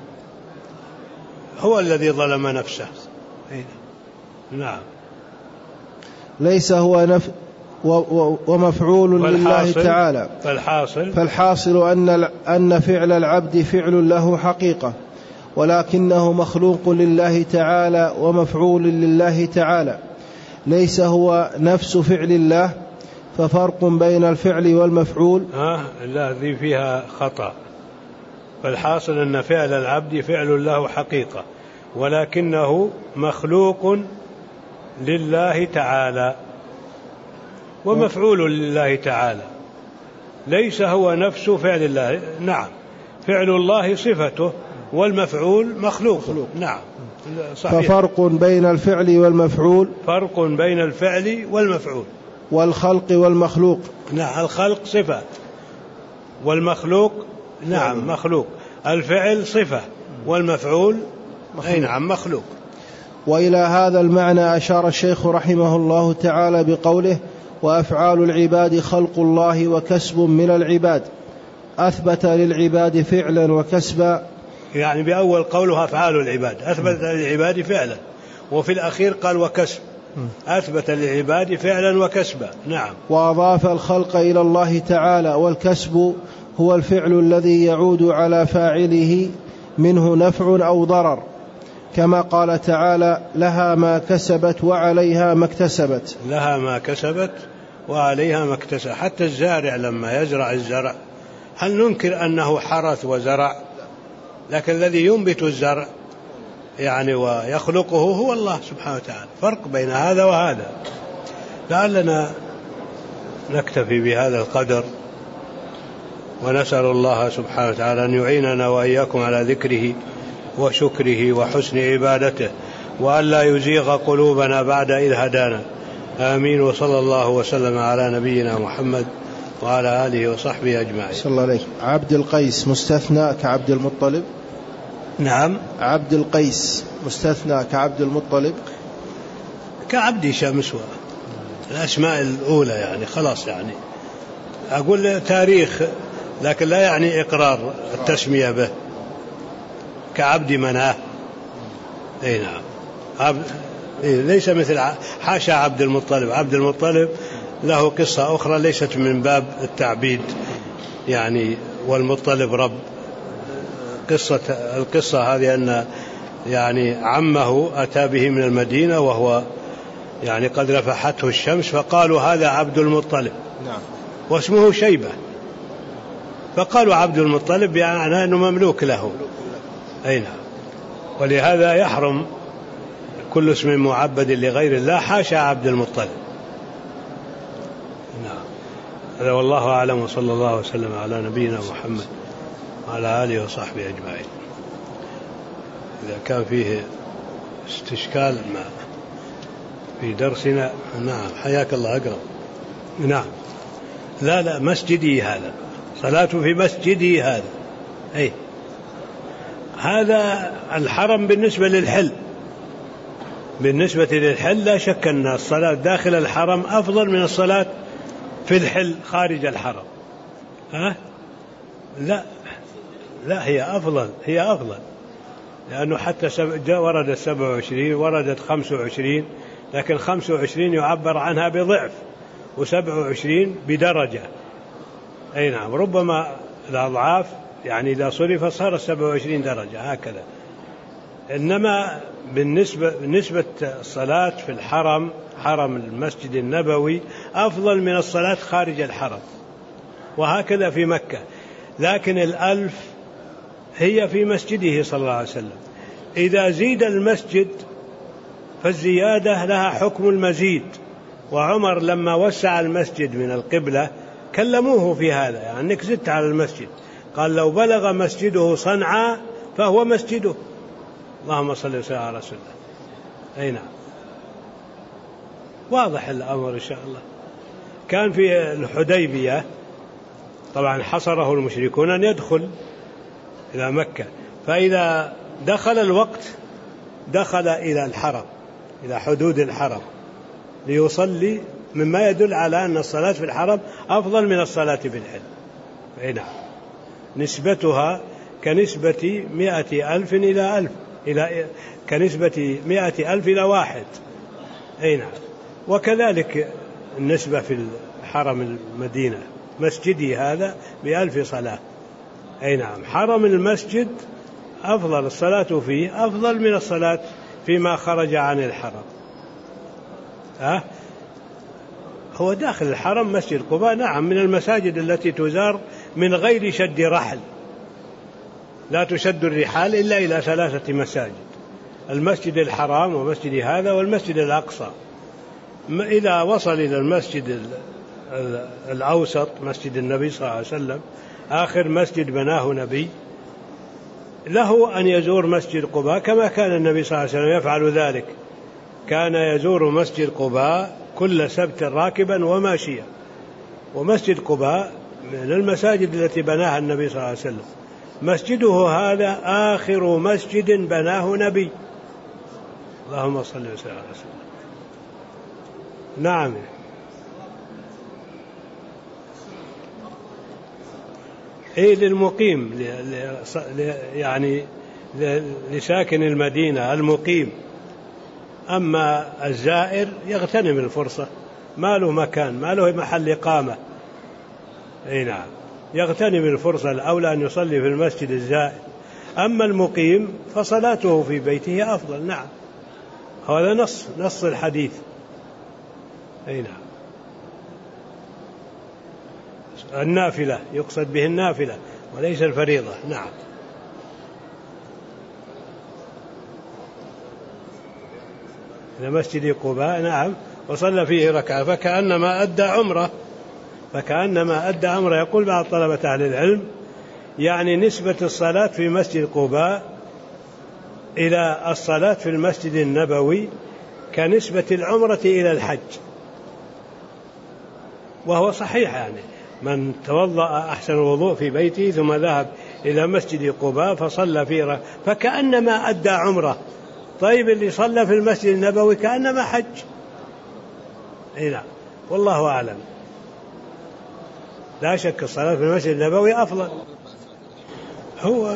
هو الذي ظلم نفسه. نعم. ليس هو نف ومفعول لله تعالى. فالحاصل, فالحاصل أن, أن فعل العبد فعل له حقيقة، ولكنه مخلوق لله تعالى ومفعول لله تعالى، ليس هو نفس فعل الله. ففرق بين الفعل والمفعول. آه لا، ذي فيها خطأ. فالحاصل أن فعل العبد فعل له حقيقة، ولكنه مخلوق لله تعالى ومفعول لله تعالى، ليس هو نفس فعل الله. نعم. فعل الله صفته والمفعول مخلوق. نعم. صحيح. ففرق بين الفعل والمفعول. فرق بين الفعل والمفعول. والخلق والمخلوق. نعم. الخلق صفة والمخلوق نعم مخلوق. الفعل صفة والمفعول أي نعم مخلوق. وإلى هذا المعنى أشار الشيخ رحمه الله تعالى بقوله وأفعال العباد خلق الله وكسب من العباد، أثبت للعباد فعلا وكسبا، يعني بأول قوله أفعال العباد أثبت للعباد فعلا، وفي الأخير قال وكسب، أثبت للعباد فعلا وكسبا. نعم. وأضاف الخلق إلى الله تعالى، والكسب هو الفعل الذي يعود على فاعله منه نفع أو ضرر، كما قال تعالى لها ما كسبت وعليها ما اكتسبت. لها ما كسبت وعليها ما اكتسبت. حتى الزارع لما يزرع الزرع هل ننكر أنه حرث وزرع؟ لكن الذي ينبت الزرع يعني ويخلقه هو الله سبحانه وتعالى. فرق بين هذا وهذا. لعلنا نكتفي بهذا القدر، ونسأل الله سبحانه وتعالى أن يعيننا وإياكم على ذكره وشكره وحسن عبادته، وأن لا يزيغ قلوبنا بعد إذ هدانا. آمين. وصلى الله وسلم على نبينا محمد وعلى آله وصحبه أجمعين. صلى الله عليه. عبد القيس مستثنى كعبد المطلب؟ نعم. عبد القيس مستثنى كعبد المطلب؟ كعبد شمس الأسماء الأولى يعني خلاص، يعني أقول تاريخ لكن لا يعني إقرار التسمية به. كعبد مناه. أي نعم. عبد ليس مثل حاشا عبد المطلب. عبد المطلب له قصة أخرى ليست من باب التعبيد يعني، والمطلب رب. قصة القصة هذه أن يعني عمه أتى به من المدينة وهو يعني قد رفحته الشمس، فقالوا هذا عبد المطلب. نعم. واسمه شيبة، فقالوا عبد المطلب يعني أنه مملوك له. أي نعم. ولهذا يحرم كل اسم معبد لغير الله حاشا عبد المطلب. نعم. هذا والله أعلم، وصلى الله وسلم على نبينا محمد وعلى آله وصحبه أجمعين. إذا كان فيه استشكال ما في درسنا. نعم. حياك الله. أقرأ. نعم. لا لا مسجدي هذا، صلاة في مسجدي هذا. أي هذا الحرم بالنسبة للحل. بالنسبة للحل لا شك أن الصلاة داخل الحرم أفضل من الصلاة في الحل خارج الحرم. ها؟ لا لا هي أفضل، هي أفضل، لأنه حتى وردت سبع وعشرين، وردت خمس وعشرين، لكن خمس وعشرين يعبر عنها بضعف، وسبع وعشرين بدرجة. أي نعم. ربما الأضعاف يعني إذا صرف صار سبع وعشرين درجة هكذا. إنما بالنسبة بالنسبة الصلاة في الحرم، حرم المسجد النبوي، أفضل من الصلاة خارج الحرم، وهكذا في مكة. لكن الألف هي في مسجده صلى الله عليه وسلم. إذا زيد المسجد فالزيادة لها حكم المزيد. وعمر لما وسع المسجد من القبلة كلموه في هذا، يعني أنك زدت على المسجد. قال لو بلغ مسجده صنعاء فهو مسجده. اللهم صل وسلم على رسول الله. أي نعم. واضح الأمر إن شاء الله. كان في الحديبية طبعا حصره المشركون أن يدخل إلى مكة، فإذا دخل الوقت دخل إلى الحرم، إلى حدود الحرم ليصلي، مما يدل على أن الصلاة في الحرم أفضل من الصلاة في الحل. أي نعم. نسبتها كنسبة مئة ألف إلى ألف، إلى كنسبة مئة ألف إلى واحد. أي نعم. وكذلك النسبة في الحرم المدينة، مسجدي هذا بألف صلاة. أي نعم. حرم المسجد أفضل، الصلاة فيه أفضل من الصلاة فيما خرج عن الحرم. ها؟ هو داخل الحرم مسجد قباء نعم من المساجد التي تزار من غير شد رحل. لا تشد الرحال إلا إلى ثلاثة مساجد: المسجد الحرام ومسجد هذا والمسجد الأقصى. إذا وصل إلى المسجد الأوسط مسجد النبي صلى الله عليه وسلم، آخر مسجد بناه نبي، له أن يزور مسجد قباء كما كان النبي صلى الله عليه وسلم يفعل ذلك. كان يزور مسجد قباء كل سبت راكبا وماشيا. ومسجد قباء من المساجد التي بناها النبي صلى الله عليه وسلم، مسجده هذا آخر مسجد بناه نبي. اللهم صل وسلم على رسول الله. نعم. إيه للمقيم، يعني لساكن المدينة المقيم. أما الزائر يغتنم الفرصة، ما له مكان، ما له محل إقامة. أي نعم، يغتنم الفرصة، الأولى أن يصلي في المسجد الزائر. أما المقيم فصلاته في بيته أفضل. نعم، هذا نص نص الحديث. أي نعم. النافلة يقصد به النافلة وليس الفريضة. نعم. إلى مسجد قباء، نعم، وصلى فيه ركعة فكأنما أدى عمره، فكأنما أدى عمره. يقول بعض طلبة أهل العلم يعني نسبة الصلاة في مسجد قباء إلى الصلاة في المسجد النبوي كنسبة العمرة إلى الحج، وهو صحيح. يعني من توضأ أحسن الوضوء في بيته ثم ذهب إلى مسجد قباء فصلى فيه فكأنما أدى عمره. طيب اللي صلى في المسجد النبوي كأنما حج. إيه نعم، والله أعلم. لا شك الصلاة في المسجد النبوي أفضل. هو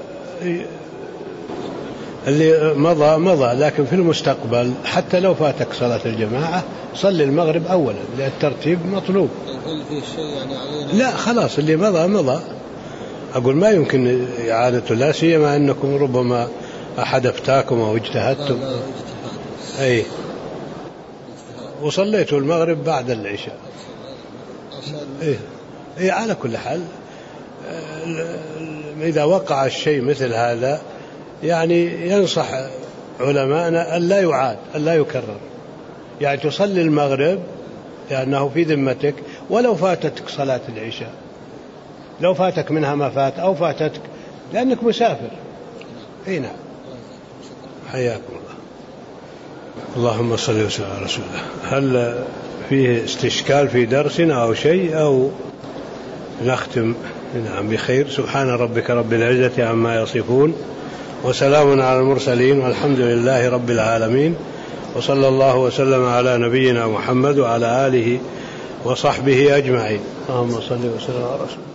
اللي مضى مضى، لكن في المستقبل حتى لو فاتك صلاة الجماعة صلي المغرب أولا، لأن الترتيب مطلوب. لا خلاص، اللي مضى مضى. أقول ما يمكن إعادته، لا سيما أنكم ربما أحد أفتاكم أو اجتهدتم. أي وصليتوا المغرب بعد العشاء. إيه إيه على كل حال إذا وقع الشيء مثل هذا يعني ينصح علماءنا أن لا يعاد، أن لا يكرر. يعني تصلي المغرب لأنه في ذمتك، ولو فاتتك صلاة العشاء، لو فاتك منها ما فات أو فاتتك لأنك مسافر. أي نعم. حياكم الله. اللهم صل وسلم على رسول الله. هل فيه استشكال في درسنا أو شيء أو نختم؟ نعم بخير. سبحان ربك رب العزة عما يصفون، وسلام على المرسلين، والحمد لله رب العالمين، وصلى الله وسلم على نبينا محمد وعلى آله وصحبه أجمعين. اللهم صل وسلم على رسول الله.